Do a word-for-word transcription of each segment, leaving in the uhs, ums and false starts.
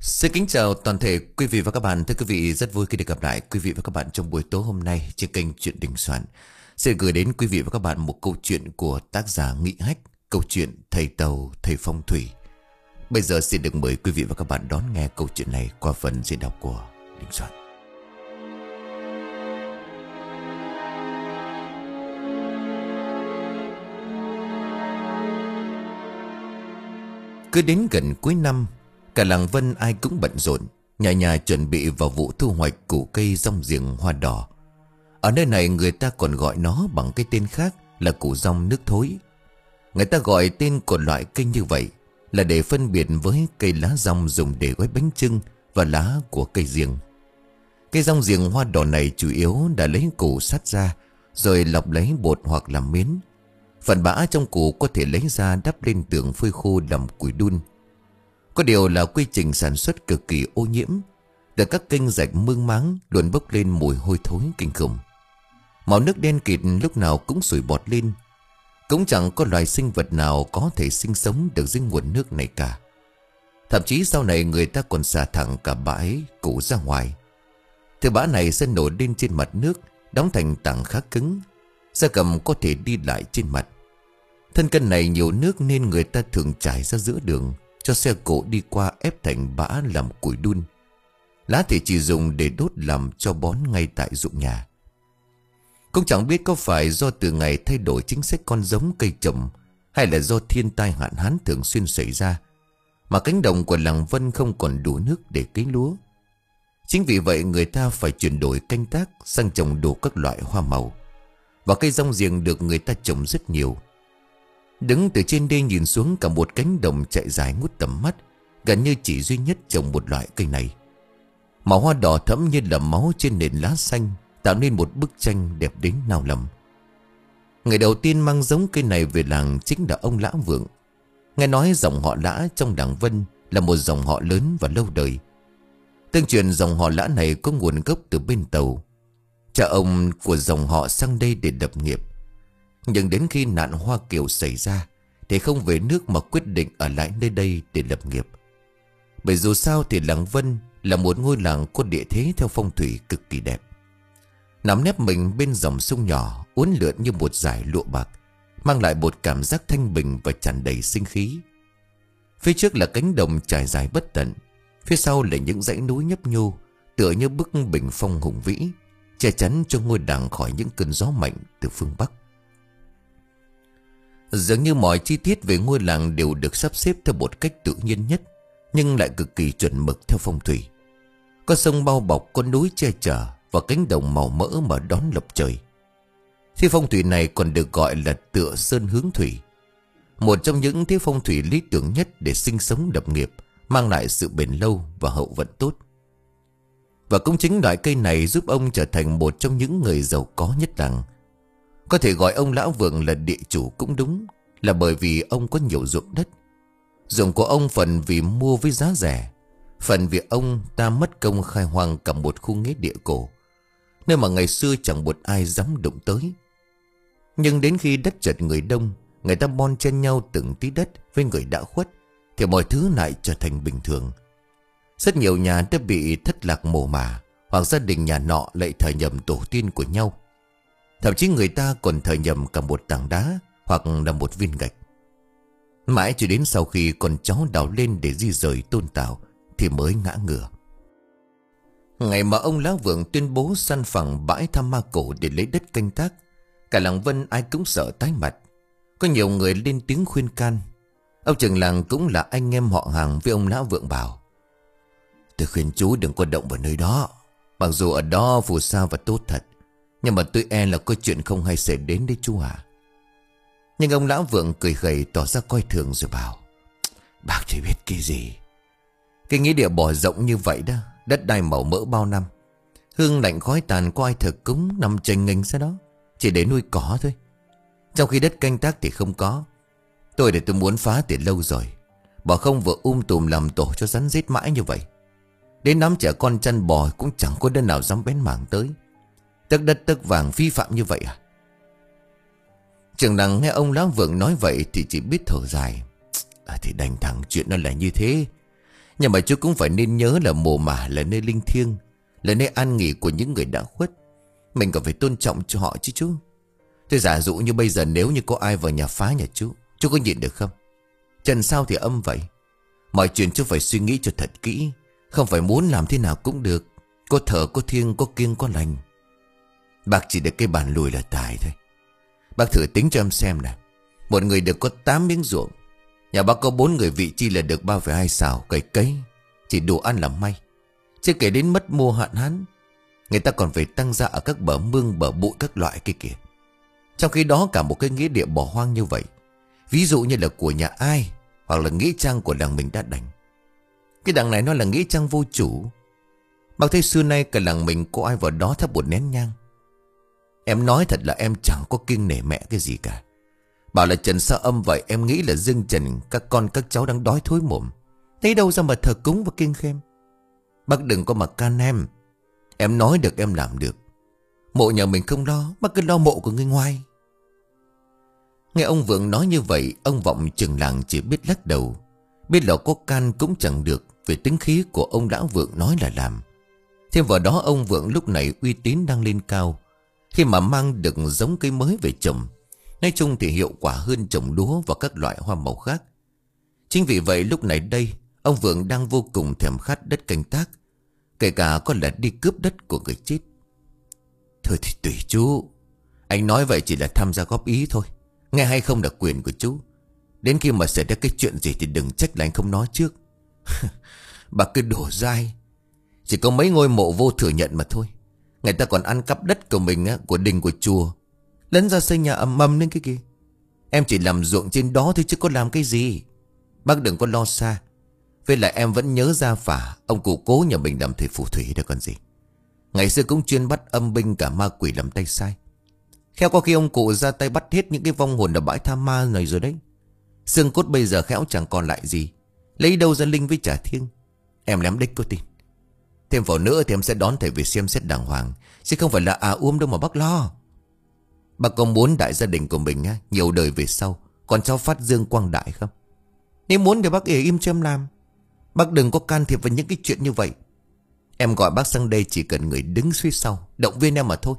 Xin kính chào toàn thể quý vị và các bạn. Thưa quý vị, rất vui khi được gặp lại quý vị và các bạn trong buổi tối hôm nay trên kênh Chuyện Đình Soạn. Sẽ gửi đến quý vị và các bạn một câu chuyện của tác giả Nghị Hách, câu chuyện Thầy Tàu, Thầy Phong Thủy. Bây giờ xin được mời quý vị và các bạn đón nghe câu chuyện này qua phần diễn đọc của Đình Soạn. Cứ đến gần cuối năm, cả làng Vân ai cũng bận rộn, nhà nhà chuẩn bị vào vụ thu hoạch củ cây rong giềng hoa đỏ. Ở nơi này người ta còn gọi nó bằng cái tên khác là củ rong nước thối. Người ta gọi tên của loại cây như vậy là để phân biệt với cây lá rong dùng để gói bánh chưng và lá của cây giềng. Cây rong giềng hoa đỏ này chủ yếu đã lấy củ sắt ra rồi lọc lấy bột hoặc làm miến. Phần bã trong củ có thể lấy ra đắp lên tường phơi khô làm củi đun. Có điều là quy trình sản xuất cực kỳ ô nhiễm, từ các kênh rạch mương máng luôn bốc lên mùi hôi thối kinh khủng. Màu nước đen kịt lúc nào cũng sủi bọt lên. Cũng chẳng có loài sinh vật nào có thể sinh sống được dưới nguồn nước này cả. Thậm chí sau này người ta còn xả thẳng cả bãi củ ra ngoài. Thứ bã này sẽ nổi lên trên mặt nước, đóng thành tảng khá cứng. Gia cầm có thể đi lại trên mặt. Thân cây này nhiều nước nên người ta thường trải ra giữa đường, cho xe cộ đi qua ép thành bã làm củi đun. Lá thì chỉ dùng để đốt làm cho bón ngay tại ruộng nhà. Cũng chẳng biết có phải do từ ngày thay đổi chính sách con giống cây trồng, hay là do thiên tai hạn hán thường xuyên xảy ra, mà cánh đồng của làng Vân không còn đủ nước để cấy lúa. Chính vì vậy người ta phải chuyển đổi canh tác sang trồng đủ các loại hoa màu. Và cây rong giềng được người ta trồng rất nhiều. Đứng từ trên đây nhìn xuống cả một cánh đồng chạy dài ngút tầm mắt, gần như chỉ duy nhất trồng một loại cây này. Màu hoa đỏ thẫm như là máu trên nền lá xanh, tạo nên một bức tranh đẹp đến nao lòng. Người đầu tiên mang giống cây này về làng chính là ông Lã Vượng. Nghe nói dòng họ Lã trong làng Vân là một dòng họ lớn và lâu đời. Tương truyền dòng họ Lã này có nguồn gốc từ bên Tàu. Cha ông của dòng họ sang đây để lập nghiệp, nhưng đến khi nạn Hoa Kiều xảy ra thì không về nước mà quyết định ở lại nơi đây để lập nghiệp. Bởi dù sao thì làng Vân là một ngôi làng có địa thế theo phong thủy cực kỳ đẹp, nằm nép mình bên dòng sông nhỏ uốn lượn như một dải lụa bạc, mang lại một cảm giác thanh bình và tràn đầy sinh khí. Phía trước là cánh đồng trải dài bất tận, phía sau là những dãy núi nhấp nhô tựa như bức bình phong hùng vĩ, che chắn cho ngôi làng khỏi những cơn gió mạnh từ phương Bắc. Dường như mọi chi tiết về ngôi làng đều được sắp xếp theo một cách tự nhiên nhất, nhưng lại cực kỳ chuẩn mực theo phong thủy. Có sông bao bọc, có núi che chở và cánh đồng màu mỡ mà đón lập trời. Thế phong thủy này còn được gọi là tựa sơn hướng thủy, một trong những thế phong thủy lý tưởng nhất để sinh sống lập nghiệp, mang lại sự bền lâu và hậu vận tốt. Và cũng chính loại cây này giúp ông trở thành một trong những người giàu có nhất làng. Có thể gọi ông Lã Vượng là địa chủ cũng đúng, là bởi vì ông có nhiều ruộng đất. Ruộng của ông phần vì mua với giá rẻ, phần vì ông ta mất công khai hoang cả một khu nghĩa địa cổ, nơi mà ngày xưa chẳng một ai dám đụng tới. Nhưng đến khi đất chật người đông, người ta bon chen nhau từng tí đất với người đã khuất, thì mọi thứ lại trở thành bình thường. Rất nhiều nhà đã bị thất lạc mồ mả, hoặc gia đình nhà nọ lại thờ nhầm tổ tiên của nhau. Thậm chí người ta còn thờ nhầm cả một tảng đá hoặc là một viên gạch. Mãi cho đến sau khi con cháu đào lên để di rời tôn tạo thì mới ngã ngửa. Ngày mà ông Lã Vượng tuyên bố săn phẳng bãi Tham Ma Cổ để lấy đất canh tác, cả làng Vân ai cũng sợ tái mặt. Có nhiều người lên tiếng khuyên can. Ông trưởng làng cũng là anh em họ hàng với ông Lã Vượng bảo: "Tôi khuyên chú đừng có động vào nơi đó. Mặc dù ở đó phù sa và tốt thật, nhưng mà tôi e là có chuyện không hay xảy đến đấy chú à." Nhưng ông Lã Vượng cười khẩy tỏ ra coi thường rồi bảo: "Bác chỉ biết cái gì. Cái nghĩa địa bỏ rộng như vậy đó, đất đai màu mỡ bao năm, hương lạnh khói tàn có ai thờ cúng nằm chênh nghênh ra đó, chỉ để nuôi cỏ thôi. Trong khi đất canh tác thì không có. Tôi để tôi muốn phá từ lâu rồi, bỏ không vừa um tùm làm tổ cho rắn rết mãi như vậy. Đến nắm trẻ con chăn bò cũng chẳng có đứa nào dám bén mảng tới. Tấc đất tấc vàng phi phạm như vậy à?" Trưởng làng nghe ông Lã Vượng nói vậy thì chỉ biết thở dài. À, thì đành thẳng chuyện nó là như thế. Nhưng mà chú cũng phải nên nhớ là mồ mả là nơi linh thiêng, là nơi an nghỉ của những người đã khuất. Mình còn phải tôn trọng cho họ chứ chú. Thế giả dụ như bây giờ nếu như có ai vào nhà phá nhà chú, chú có nhịn được không? Trần sao thì âm vậy. Mọi chuyện chú phải suy nghĩ cho thật kỹ. Không phải muốn làm thế nào cũng được. Có thở, có thiêng, có kiêng, có lành. Bác chỉ được cái bàn lùi là tài thôi. Bác thử tính cho em xem nè. Một người được có tám miếng ruộng, nhà bác có bốn người vị chi là được ba phẩy hai sào cày cấy, chỉ đủ ăn là may. Chứ kể đến mất mùa hạn hán, người ta còn phải tăng ra ở các bờ mương bờ bụi các loại kia kìa. Trong khi đó cả một cái nghĩa địa bỏ hoang như vậy, ví dụ như là của nhà ai, hoặc là nghĩa trang của làng mình đã đành. Cái đằng này nó là nghĩa trang vô chủ. Bác thấy xưa nay cả làng mình có ai vào đó thắp một nén nhang. Em nói thật là em chẳng có kiêng nể mẹ cái gì cả. Bảo là Trần sao âm vậy, em nghĩ là Dương Trần các con các cháu đang đói thối mồm. Thấy đâu ra mà thờ cúng và kiêng khem. Bác đừng có mà can em. Em nói được em làm được. Mộ nhà mình không lo, bác cứ lo mộ của người ngoài. Nghe ông Vượng nói như vậy, ông Vọng trưởng làng chỉ biết lắc đầu. Biết là có can cũng chẳng được, vì tính khí của ông lão Vượng nói là làm. Thêm vào đó ông Vượng lúc này uy tín đang lên cao, khi mà mang được giống cây mới về trồng. Nói chung thì hiệu quả hơn trồng lúa và các loại hoa màu khác. Chính vì vậy lúc này đây, ông Vượng đang vô cùng thèm khát đất canh tác, kể cả có là đi cướp đất của người chết. Thôi thì tùy chú. Anh nói vậy chỉ là tham gia góp ý thôi. Nghe hay không là quyền của chú. Đến khi mà xảy ra cái chuyện gì thì đừng trách là anh không nói trước. Bà cứ đổ dai. Chỉ có mấy ngôi mộ vô thừa nhận mà thôi. Người ta còn ăn cắp đất của mình á, của đình của chùa, lấn ra xây nhà ầm ầm lên cái kia. Em chỉ làm ruộng trên đó thôi chứ có làm cái gì. Bác đừng có lo xa. Với lại em vẫn nhớ Gia Phả, ông cụ cố nhà mình làm thầy phù thủy đó còn gì. Ngày xưa cũng chuyên bắt âm binh cả ma quỷ làm tay sai. Khéo có khi ông cụ ra tay bắt hết những cái vong hồn ở bãi tha ma này rồi đấy. Xương cốt bây giờ khéo chẳng còn lại gì. Lấy đâu ra linh với trả thiêng. Em lém đích có tin. Thêm vào nữa thì em sẽ đón thầy về xem xét đàng hoàng, chứ không phải là à uôm đâu mà bác lo. Bác có muốn đại gia đình của mình á, nhiều đời về sau con cháu phát dương quang đại không? Nếu muốn thì bác để im cho em làm. Bác đừng có can thiệp vào những cái chuyện như vậy. Em gọi bác sang đây chỉ cần người đứng phía sau động viên em mà thôi.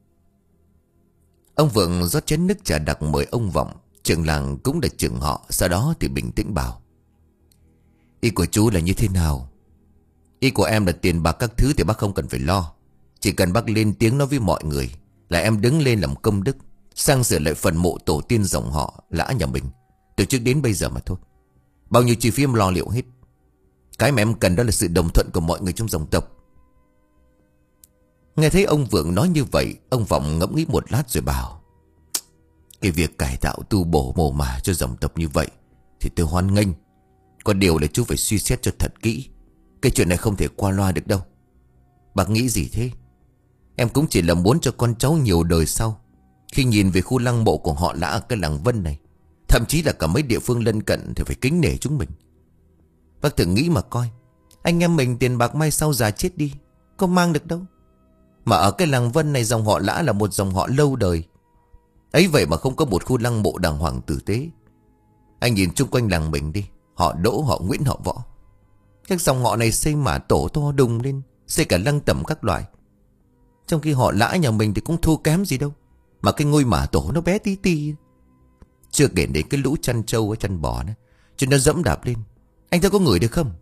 Ông Vượng rót chén nước trà đặc mời ông Vọng, trưởng làng cũng là trưởng họ. Sau đó thì bình tĩnh bảo: Ý của chú là như thế nào? Ý của em là tiền bạc các thứ thì bác không cần phải lo. Chỉ cần bác lên tiếng nói với mọi người là em đứng lên làm công đức, sang sửa lại phần mộ tổ tiên dòng họ Lã nhà mình từ trước đến bây giờ mà thôi. Bao nhiêu chi phí em lo liệu hết. Cái mà em cần đó là sự đồng thuận của mọi người trong dòng tộc. Nghe thấy ông Vượng nói như vậy, ông Vọng ngẫm nghĩ một lát rồi bảo: Cái việc cải tạo tu bổ mồ mả cho dòng tộc như vậy thì tôi hoan nghênh. Có điều là chú phải suy xét cho thật kỹ. Cái chuyện này không thể qua loa được đâu. Bác nghĩ gì thế? Em cũng chỉ là muốn cho con cháu nhiều đời sau, khi nhìn về khu lăng mộ của họ Lã ở cái làng Vân này, thậm chí là cả mấy địa phương lân cận, thì phải kính nể chúng mình. Bác thử nghĩ mà coi, anh em mình tiền bạc mai sau già chết đi có mang được đâu. Mà ở cái làng Vân này dòng họ Lã là một dòng họ lâu đời. Ấy vậy mà không có một khu lăng mộ đàng hoàng tử tế. Anh nhìn chung quanh làng mình đi, họ Đỗ, họ Nguyễn, họ Võ, các dòng họ này xây mả tổ to đùng lên, xây cả lăng tẩm các loại. Trong khi họ Lã nhà mình thì cũng thua kém gì đâu, mà cái ngôi mả tổ nó bé tí tí. Chưa kể đến cái lũ chăn trâu với chăn bò đó, cho nó dẫm đạp lên. Anh thấy có người được không?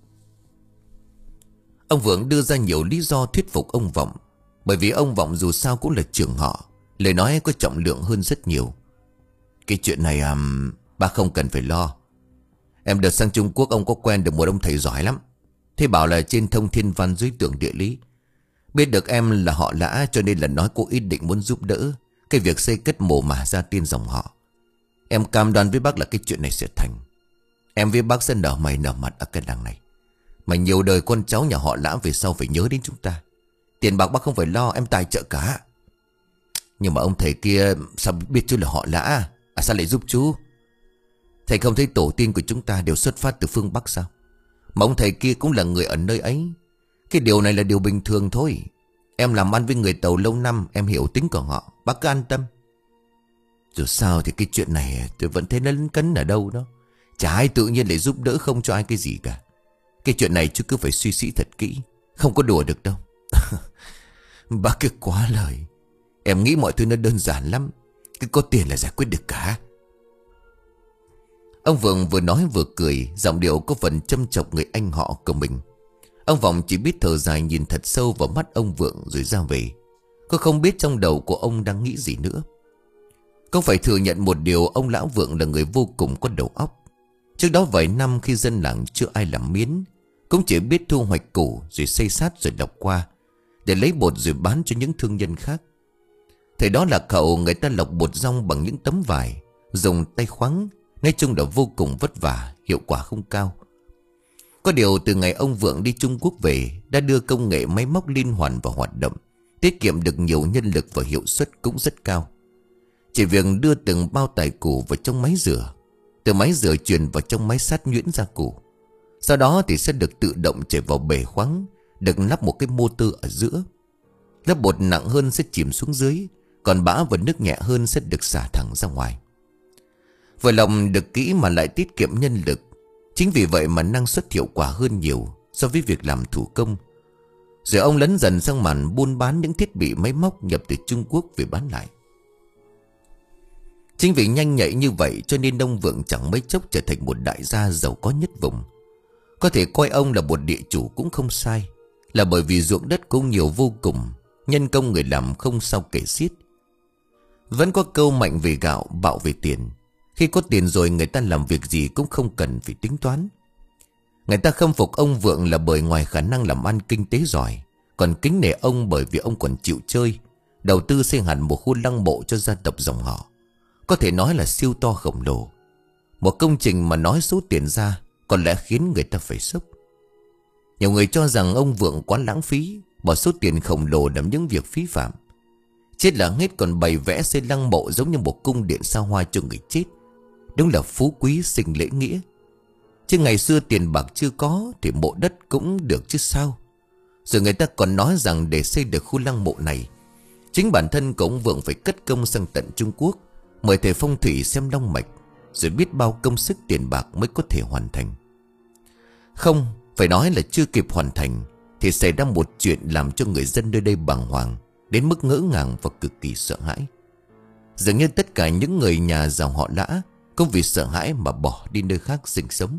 Ông Vượng đưa ra nhiều lý do thuyết phục ông Vọng. Bởi vì ông Vọng dù sao cũng là trưởng họ, lời nói có trọng lượng hơn rất nhiều. Cái chuyện này à, bà không cần phải lo. Em đợt sang Trung Quốc ông có quen được một ông thầy giỏi lắm. Thế bảo là trên thông thiên văn dưới tường địa lý. Biết được em là họ Lã, cho nên là nói cô ý định muốn giúp đỡ cái việc xây cất mồ mả gia tiên dòng họ. Em cam đoan với bác là cái chuyện này sẽ thành. Em với bác sẽ nở mày nở mặt ở cái làng này, mà nhiều đời con cháu nhà họ Lã về sau phải nhớ đến chúng ta. Tiền bạc bác không phải lo, em tài trợ cả. Nhưng mà ông thầy kia sao biết chú là họ Lã? À sao lại giúp chú? Thầy không thấy tổ tiên của chúng ta đều xuất phát từ phương Bắc sao? Mà ông thầy kia cũng là người ở nơi ấy. Cái điều này là điều bình thường thôi. Em làm ăn với người Tàu lâu năm, em hiểu tính của họ. Bác cứ an tâm. Dù sao thì cái chuyện này tôi vẫn thấy nó lấn cấn ở đâu đó. Chả ai tự nhiên lại giúp đỡ không cho ai cái gì cả. Cái chuyện này chú cứ phải suy nghĩ thật kỹ, không có đùa được đâu. Bác cứ quá lời. Em nghĩ mọi thứ nó đơn giản lắm, cứ có tiền là giải quyết được cả. Ông Vượng vừa nói vừa cười, giọng điệu có phần châm chọc người anh họ của mình. Ông Vọng chỉ biết thở dài nhìn thật sâu vào mắt ông Vượng rồi ra về. Cô không biết trong đầu của ông đang nghĩ gì nữa. Không phải thừa nhận một điều, ông lão Vượng là người vô cùng có đầu óc. Trước đó vài năm khi dân làng chưa ai làm miến, cũng chỉ biết thu hoạch củ rồi xây sát rồi lọc qua, để lấy bột rồi bán cho những thương nhân khác. Thời đó là cậu người ta lọc bột rong bằng những tấm vải, dùng tay khoáng. Nói chung là vô cùng vất vả, hiệu quả không cao. Có điều từ ngày ông Vượng đi Trung Quốc về, đã đưa công nghệ máy móc liên hoàn vào hoạt động, tiết kiệm được nhiều nhân lực và hiệu suất cũng rất cao. Chỉ việc đưa từng bao tải củ vào trong máy rửa, từ máy rửa truyền vào trong máy sát nhuyễn ra củ. Sau đó thì sẽ được tự động chảy vào bể khoáng, được lắp một cái motor ở giữa. Lớp bột nặng hơn sẽ chìm xuống dưới, còn bã và nước nhẹ hơn sẽ được xả thẳng ra ngoài. Vừa lòng được kỹ mà lại tiết kiệm nhân lực. Chính vì vậy mà năng suất hiệu quả hơn nhiều so với việc làm thủ công. Rồi ông lấn dần sang màn buôn bán những thiết bị máy móc nhập từ Trung Quốc về bán lại. Chính vì nhanh nhạy như vậy cho nên ông Vượng chẳng mấy chốc trở thành một đại gia giàu có nhất vùng. Có thể coi ông là một địa chủ cũng không sai, là bởi vì ruộng đất cũng nhiều vô cùng, nhân công người làm không sao kể xiết. Vẫn có câu mạnh về gạo, bạo về tiền. Khi có tiền rồi người ta làm việc gì cũng không cần phải tính toán. Người ta khâm phục ông Vượng là bởi ngoài khả năng làm ăn kinh tế giỏi, còn kính nể ông bởi vì ông còn chịu chơi, đầu tư xây hẳn một khu lăng mộ cho gia tộc dòng họ. Có thể nói là siêu to khổng lồ. Một công trình mà nói số tiền ra còn lẽ khiến người ta phải sốc. Nhiều người cho rằng ông Vượng quá lãng phí, bỏ số tiền khổng lồ làm những việc phí phạm. Chết là hết còn bày vẽ xây lăng mộ giống như một cung điện xa hoa cho người chết. Đúng là phú quý sinh lễ nghĩa. Chứ ngày xưa tiền bạc chưa có thì mộ đất cũng được chứ sao. Rồi người ta còn nói rằng để xây được khu lăng mộ này, chính bản thân của ông Vượng phải cất công sang tận Trung Quốc, mời thầy phong thủy xem long mạch, rồi biết bao công sức tiền bạc mới có thể hoàn thành. Không, phải nói là chưa kịp hoàn thành thì xảy ra một chuyện làm cho người dân nơi đây bàng hoàng đến mức ngỡ ngàng và cực kỳ sợ hãi. Dường như tất cả những người nhà dòng họ Lã cũng vì sợ hãi mà bỏ đi nơi khác sinh sống.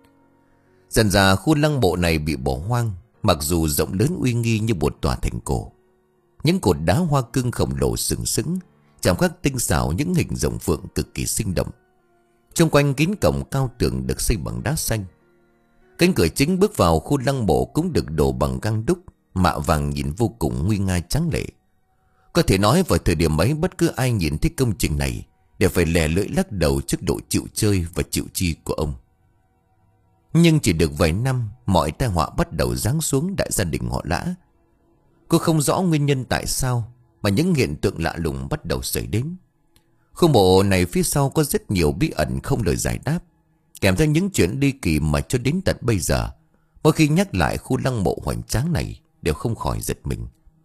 Dần dà khu lăng mộ này bị bỏ hoang, mặc dù rộng lớn uy nghi như một tòa thành cổ. Những cột đá hoa cương khổng lồ sừng sững, chạm khắc tinh xảo những hình rồng phượng cực kỳ sinh động. Xung quanh kín cổng cao tường được xây bằng đá xanh. Cánh cửa chính bước vào khu lăng mộ cũng được đổ bằng gang đúc, mạ vàng nhìn vô cùng nguy nga tráng lệ. Có thể nói vào thời điểm ấy bất cứ ai nhìn thấy công trình này đều phải lè lưỡi lắc đầu trước độ chịu chơi và chịu chi của ông. Nhưng chỉ được vài năm, mọi tai họa bắt đầu giáng xuống đại gia đình họ Lã. Cô không rõ nguyên nhân tại sao mà những hiện tượng lạ lùng bắt đầu xảy đến. Khu mộ này phía sau có rất nhiều bí ẩn không lời giải đáp, kèm theo những chuyện ly kỳ mà cho đến tận bây giờ, mỗi khi nhắc lại khu lăng mộ hoành tráng này đều không khỏi giật mình.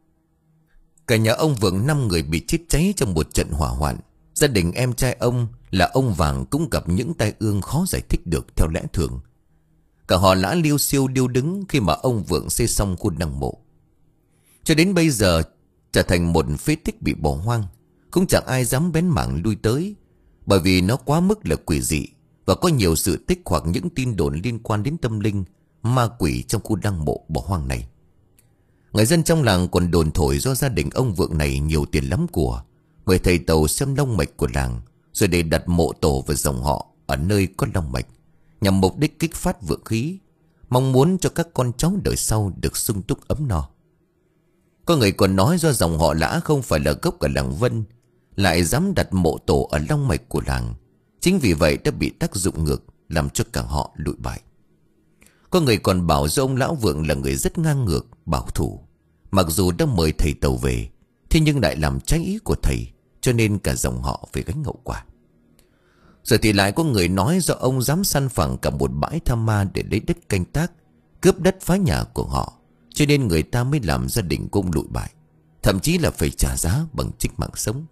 Cả nhà ông Vượng năm người bị chết cháy trong một trận hỏa hoạn. Gia đình em trai ông là ông Vàng cũng gặp những tai ương khó giải thích được theo lẽ thường. Cả họ Lã liêu xiêu điêu đứng khi mà ông Vượng xây xong khu lăng mộ. Cho đến bây giờ trở thành một phế tích bị bỏ hoang, cũng chẳng ai dám bén mảng lui tới, bởi vì nó quá mức là quỷ dị và có nhiều sự tích hoặc những tin đồn liên quan đến tâm linh, ma quỷ trong khu lăng mộ bỏ hoang này. Người dân trong làng còn đồn thổi do gia đình ông Vượng này nhiều tiền lắm của, mời thầy tàu xem long mạch của làng, rồi để đặt mộ tổ và dòng họ ở nơi có long mạch, nhằm mục đích kích phát vượng khí, mong muốn cho các con cháu đời sau được sung túc ấm no. Có người còn nói do dòng họ Lã không phải là gốc ở làng Vân, lại dám đặt mộ tổ ở long mạch của làng, chính vì vậy đã bị tác dụng ngược, làm cho cả họ lụi bại. Có người còn bảo do ông Lão Vượng là người rất ngang ngược, bảo thủ, mặc dù đã mời thầy tàu về, thế nhưng lại làm trái ý của thầy, cho nên cả dòng họ phải gánh hậu quả. Rồi thì lại có người nói do ông dám săn phẳng cả một bãi tham ma để lấy đất canh tác, cướp đất phá nhà của họ, cho nên người ta mới làm gia đình cũng lụi bại, thậm chí là phải trả giá bằng chính mạng sống.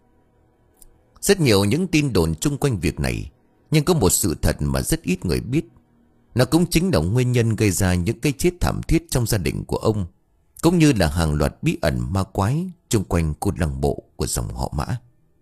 Rất nhiều những tin đồn chung quanh việc này, nhưng có một sự thật mà rất ít người biết. Nó cũng chính là nguyên nhân gây ra những cái chết thảm thiết trong gia đình của ông, cũng như là hàng loạt bí ẩn ma quái chung quanh khu lăng mộ của dòng họ Mã.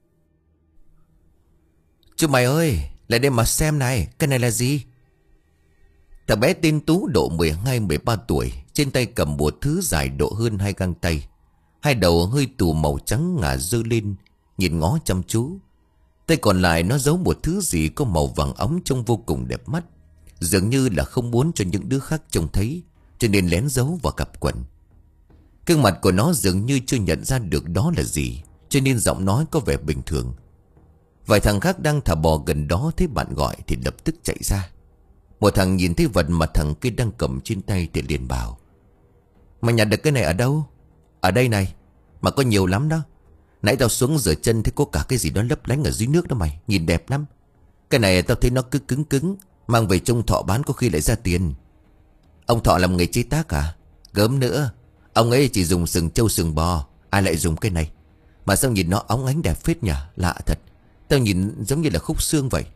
Chú mày ơi, lại đây mà xem này, cái này là gì? Thằng bé tên Tú độ mười hai mười ba tuổi, trên tay cầm một thứ dài độ hơn hai găng tay. Hai đầu hơi tù màu trắng ngả dơ lên, nhìn ngó chăm chú. Tay còn lại nó giấu một thứ gì có màu vàng óng trông vô cùng đẹp mắt. Dường như là không muốn cho những đứa khác trông thấy, cho nên lén giấu vào cặp quần. Gương mặt của nó dường như chưa nhận ra được đó là gì, cho nên giọng nói có vẻ bình thường. Vài thằng khác đang thả bò gần đó thấy bạn gọi thì lập tức chạy ra. Một thằng nhìn thấy vật mà thằng kia đang cầm trên tay thì liền bảo: Mày nhặt được cái này ở đâu? Ở đây này, mà có nhiều lắm đó. Nãy tao xuống rửa chân thấy có cả cái gì đó lấp lánh ở dưới nước đó mày, nhìn đẹp lắm. Cái này tao thấy nó cứ cứng cứng, mang về trông Thọ bán có khi lại ra tiền. Ông Thọ làm nghề chế tác à? Gớm nữa, ông ấy chỉ dùng sừng trâu sừng bò, ai lại dùng cái này? Mà sao nhìn nó óng ánh đẹp phết nhỉ, lạ thật. Tao nhìn giống như là khúc xương vậy.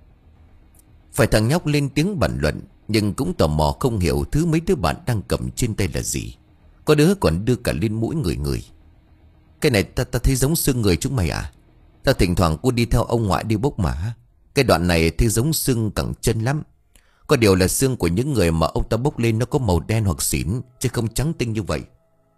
Phải thằng nhóc lên tiếng bàn luận, nhưng cũng tò mò không hiểu thứ mấy đứa bạn đang cầm trên tay là gì. Có đứa còn đưa cả lên mũi người người. Cái này ta, ta thấy giống xương người chúng mày à? Tao thỉnh thoảng cô đi theo ông ngoại đi bốc mả. Cái đoạn này thấy giống xương cẳng chân lắm. Có điều là xương của những người mà ông ta bốc lên nó có màu đen hoặc xỉn, chứ không trắng tinh như vậy.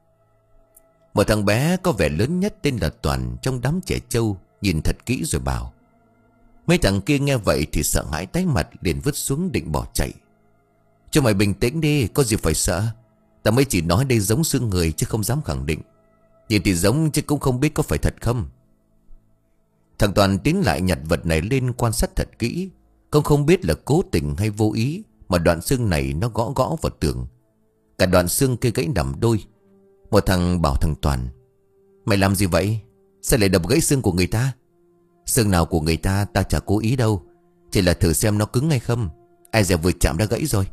Một thằng bé có vẻ lớn nhất tên là Toàn trong đám trẻ trâu nhìn thật kỹ rồi bảo. Mấy thằng kia nghe vậy thì sợ hãi tái mặt, liền vứt xuống định bỏ chạy. Cho mày bình tĩnh đi, có gì phải sợ. Tao mới chỉ nói đây giống xương người chứ không dám khẳng định. Nhìn thì giống chứ cũng không biết có phải thật không. Thằng Toàn tiến lại nhặt vật này lên quan sát thật kỹ. Không không biết là cố tình hay vô ý mà đoạn xương này nó gõ gõ vào tường. Cả đoạn xương kia gãy nằm đôi. Một thằng bảo thằng Toàn: Mày làm gì vậy? Sao lại đập gãy xương của người ta? Xương nào của người ta ta chả cố ý đâu, chỉ là thử xem nó cứng hay không. Ai dè vừa chạm đã gãy rồi.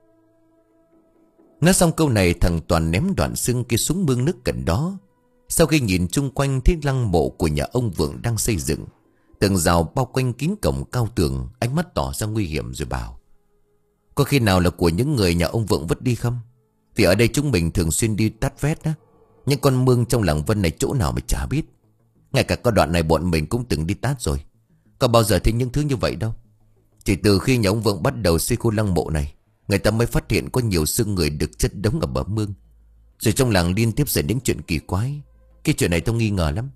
Nói xong câu này, thằng Toàn ném đoạn xương kia xuống mương nước gần đó. Sau khi nhìn chung quanh thấy lăng mộ của nhà ông Vượng đang xây dựng, tường rào bao quanh kín cổng cao tường, ánh mắt tỏ ra nguy hiểm rồi bảo: Có khi nào là của những người nhà ông Vượng vứt đi không? Vì ở đây chúng mình thường xuyên đi tát vét đó. Những con mương trong làng Vân này chỗ nào mà chả biết. Ngay cả có đoạn này bọn mình cũng từng đi tát rồi. Có bao giờ thấy những thứ như vậy đâu. Chỉ từ khi nhà ông Vượng bắt đầu xây khu lăng mộ này, người ta mới phát hiện có nhiều xương người được chất đống ở bờ mương. Rồi trong làng liên tiếp xảy đến chuyện kỳ quái. Cái chuyện này tôi nghi ngờ lắm.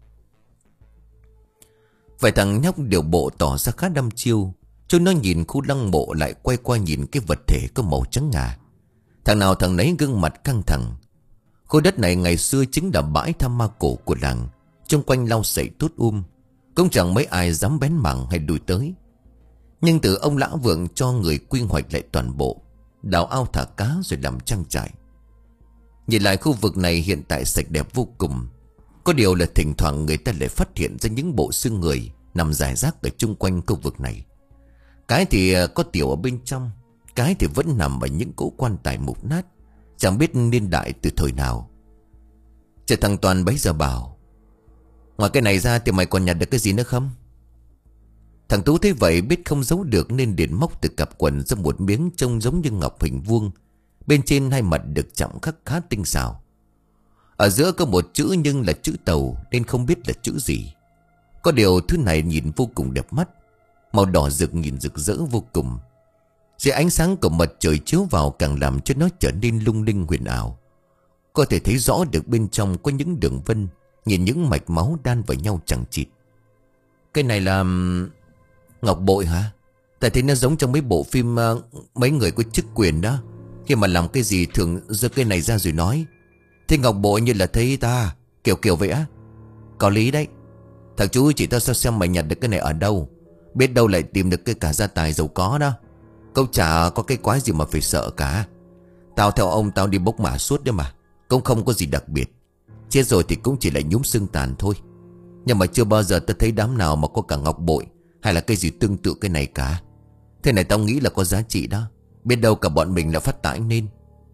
Vài thằng nhóc điều bộ tỏ ra khá đăm chiêu. Chúng nó nhìn khu lăng mộ lại quay qua nhìn cái vật thể có màu trắng ngà. Thằng nào thằng nấy gương mặt căng thẳng. Khu đất này ngày xưa chính là bãi thăm ma cổ của làng. Xung quanh lau sậy tút um, cũng chẳng mấy ai dám bén mảng hay đuổi tới. Nhưng từ ông Lã Vượng cho người quy hoạch lại toàn bộ, đào ao thả cá rồi làm trang trại. Nhìn lại khu vực này hiện tại sạch đẹp vô cùng. Có điều là thỉnh thoảng người ta lại phát hiện ra những bộ xương người nằm rải rác ở chung quanh khu vực này. Cái thì có tiểu ở bên trong, cái thì vẫn nằm ở những cỗ quan tài mục nát, chẳng biết niên đại từ thời nào. Chờ thằng Toàn bấy giờ bảo: Ngoài cái này ra thì mày còn nhặt được cái gì nữa không? Thằng Tú thấy vậy biết không giấu được nên liền móc từ cặp quần ra một miếng trông giống như ngọc hình vuông. Bên trên hai mặt được chạm khắc khá tinh xảo. Ở giữa có một chữ nhưng là chữ tàu nên không biết là chữ gì. Có điều thứ này nhìn vô cùng đẹp mắt. Màu đỏ rực nhìn rực rỡ vô cùng. Dưới ánh sáng của mặt trời chiếu vào càng làm cho nó trở nên lung linh huyền ảo. Có thể thấy rõ được bên trong có những đường vân, nhìn những mạch máu đan vào nhau chẳng chịt. Cái này là ngọc bội hả? Tại thấy nó giống trong mấy bộ phim uh, mấy người có chức quyền đó. Khi mà làm cái gì thường giơ cái này ra rồi nói. Thế ngọc bội như là thấy ta, kiểu kiểu vậy á. Có lý đấy. Thằng chú chỉ tao sao xem mày nhặt được cái này ở đâu. Biết đâu lại tìm được cái cả gia tài giàu có đó. Câu chả có cái quái gì mà phải sợ cả. Tao theo ông tao đi bốc mả suốt đấy mà. Cũng không có gì đặc biệt. Chết rồi thì cũng chỉ là nhúm xương tàn thôi. Nhưng mà chưa bao giờ tao thấy đám nào mà có cả ngọc bội hay là cái gì tương tự cái này cả. Thế này tao nghĩ là có giá trị đó. Biết đâu cả bọn mình là phát tải nên.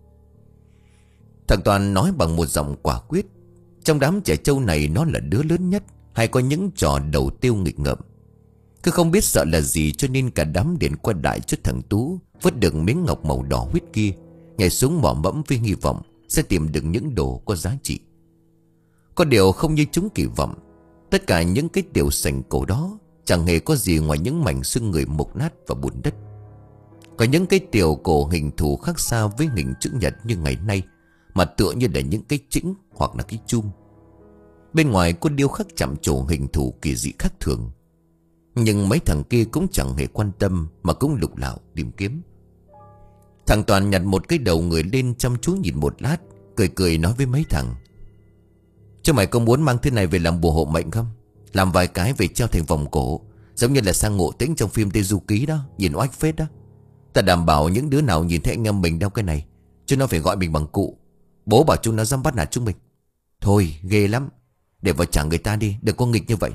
Thằng Toàn nói bằng một giọng quả quyết. Trong đám trẻ trâu này nó là đứa lớn nhất, hay có những trò đầu tiêu nghịch ngợm. Cứ không biết sợ là gì cho nên cả đám điện qua đại cho thằng Tú vớt được miếng ngọc màu đỏ huyết kia, nhảy xuống mò mẫm với hy vọng sẽ tìm được những đồ có giá trị. Có điều không như chúng kỳ vọng, tất cả những cái tiểu sành cổ đó chẳng hề có gì ngoài những mảnh xương người mục nát và bùn đất. Có những cái tiểu cổ hình thù khác xa với hình chữ nhật như ngày nay, mà tựa như là những cái chĩnh hoặc là cái chum. Bên ngoài có điêu khắc chạm trổ hình thù kỳ dị khác thường. Nhưng mấy thằng kia cũng chẳng hề quan tâm, mà cũng lục lạo tìm kiếm. Thằng Toàn nhặt một cái đầu người lên chăm chú nhìn một lát, cười cười nói với mấy thằng: "Chứ mày có muốn mang thứ này về làm bùa hộ mệnh không? Làm vài cái về treo thành vòng cổ, giống như là sang Ngộ Tĩnh trong phim Tây Du Ký đó, nhìn oách phết đó. Ta đảm bảo những đứa nào nhìn thấy anh em mình đeo cái này, chứ nó phải gọi mình bằng cụ. Bố bảo chúng nó dám bắt nạt chúng mình. Thôi ghê lắm, để vào trả người ta đi, đừng có nghịch như vậy."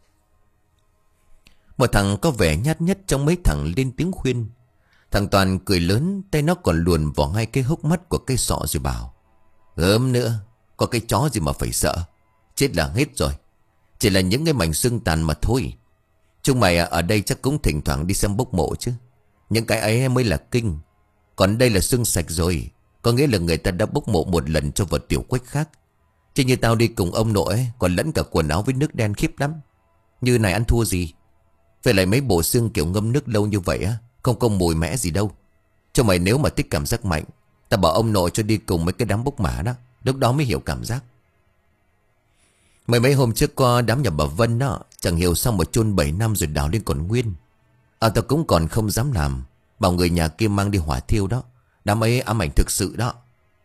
Một thằng có vẻ nhát nhất trong mấy thằng lên tiếng khuyên. Thằng Toàn cười lớn, tay nó còn luồn vào hai cái hốc mắt của cây sọ rồi bảo: "Gớm nữa, có cái chó gì mà phải sợ. Chết là hết rồi. Chỉ là những cái mảnh xương tàn mà thôi. Chúng mày ở đây chắc cũng thỉnh thoảng đi xem bốc mộ chứ. Những cái ấy mới là kinh. Còn đây là xương sạch rồi, có nghĩa là người ta đã bốc mộ một lần cho vật tiểu quách khác. Chứ như tao đi cùng ông nội ấy, còn lẫn cả quần áo với nước đen khiếp lắm. Như này ăn thua gì. Phải lại mấy bộ xương kiểu ngâm nước lâu như vậy á, không có mùi mẽ gì đâu. Cho mày nếu mà thích cảm giác mạnh, ta bảo ông nội cho đi cùng mấy cái đám bốc mả đó, lúc đó mới hiểu cảm giác." Mấy mấy hôm trước qua đám nhà bà Vân đó, chẳng hiểu sao mà chôn bảy năm rồi đào lên còn nguyên. À tao cũng còn không dám làm, bảo người nhà kia mang đi hỏa thiêu đó. Đám ấy ám ảnh thực sự đó.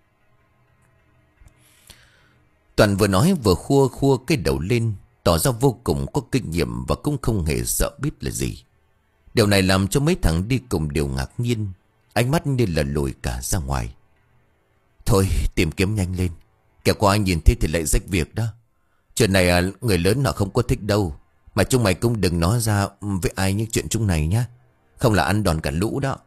Toàn vừa nói vừa khua khua cái đầu lên, tỏ ra vô cùng có kinh nghiệm và cũng không hề sợ biết là gì. Điều này làm cho mấy thằng đi cùng đều ngạc nhiên, ánh mắt như là lùi cả ra ngoài. "Thôi tìm kiếm nhanh lên, kẻo có ai nhìn thấy thì lại rách việc đó. Chuyện này à, người lớn họ không có thích đâu. Mà chúng mày cũng đừng nói ra với ai những chuyện chúng này nhá, không là ăn đòn cả lũ đó."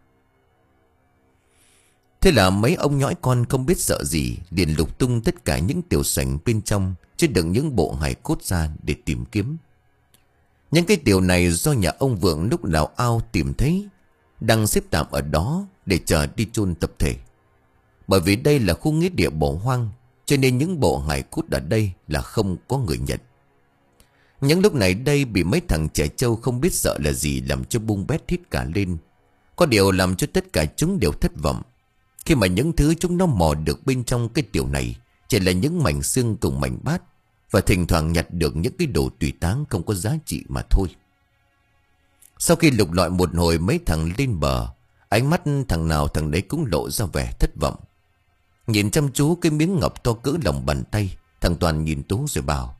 Thế là mấy ông nhõi con không biết sợ gì, liền lục tung tất cả những tiểu sành bên trong, chứ đựng những bộ hài cốt ra để tìm kiếm. Những cái tiểu này do nhà ông Vượng lúc nào ao tìm thấy, đang xếp tạm ở đó để chờ đi chôn tập thể. Bởi vì đây là khu nghĩa địa bỏ hoang, cho nên những bộ hài cốt ở đây là không có người nhận. Những lúc này đây bị mấy thằng trẻ trâu không biết sợ là gì làm cho bung bét hết cả lên. Có điều làm cho tất cả chúng đều thất vọng, khi mà những thứ chúng nó mò được bên trong cái tiểu này chỉ là những mảnh xương cùng mảnh bát, và thỉnh thoảng nhặt được những cái đồ tùy táng không có giá trị mà thôi. Sau khi lục lọi một hồi, mấy thằng lên bờ, ánh mắt thằng nào thằng đấy cũng lộ ra vẻ thất vọng. Nhìn chăm chú cái miếng ngọc to cỡ lòng bàn tay, thằng Toàn nhìn Tú rồi bảo: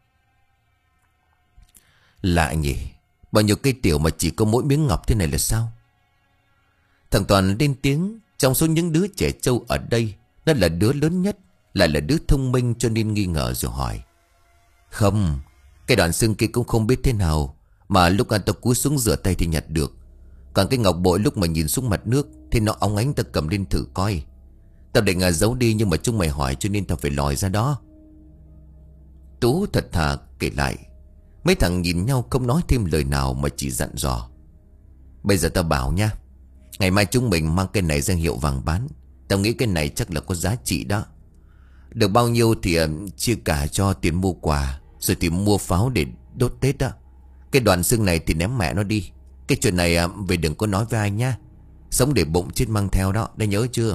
"Lạ nhỉ, bao nhiêu cây tiểu mà chỉ có mỗi miếng ngọc thế này là sao?" Thằng Toàn lên tiếng. Trong số những đứa trẻ trâu ở đây, nó là đứa lớn nhất, lại là đứa thông minh, cho nên nghi ngờ rồi hỏi: "Không, cái đoạn xương kia cũng không biết thế nào, mà lúc anh ta cúi xuống rửa tay thì nhặt được. Còn cái ngọc bội lúc mà nhìn xuống mặt nước thì nó óng ánh, ta cầm lên thử coi. Tao định là giấu đi, nhưng mà chúng mày hỏi cho nên tao phải lòi ra đó." Tú thật thà kể lại. Mấy thằng nhìn nhau không nói thêm lời nào, mà chỉ dặn dò: "Bây giờ tao bảo nha, ngày mai chúng mình mang cái này ra hiệu vàng bán. Tao nghĩ cái này chắc là có giá trị đó. Được bao nhiêu thì uh, chia cả cho tiền mua quà, rồi thì mua pháo để đốt Tết đó. Cái đoạn xương này thì ném mẹ nó đi. Cái chuyện này uh, về đừng có nói với ai nha. Sống để bụng chết mang theo đó, đã nhớ chưa?"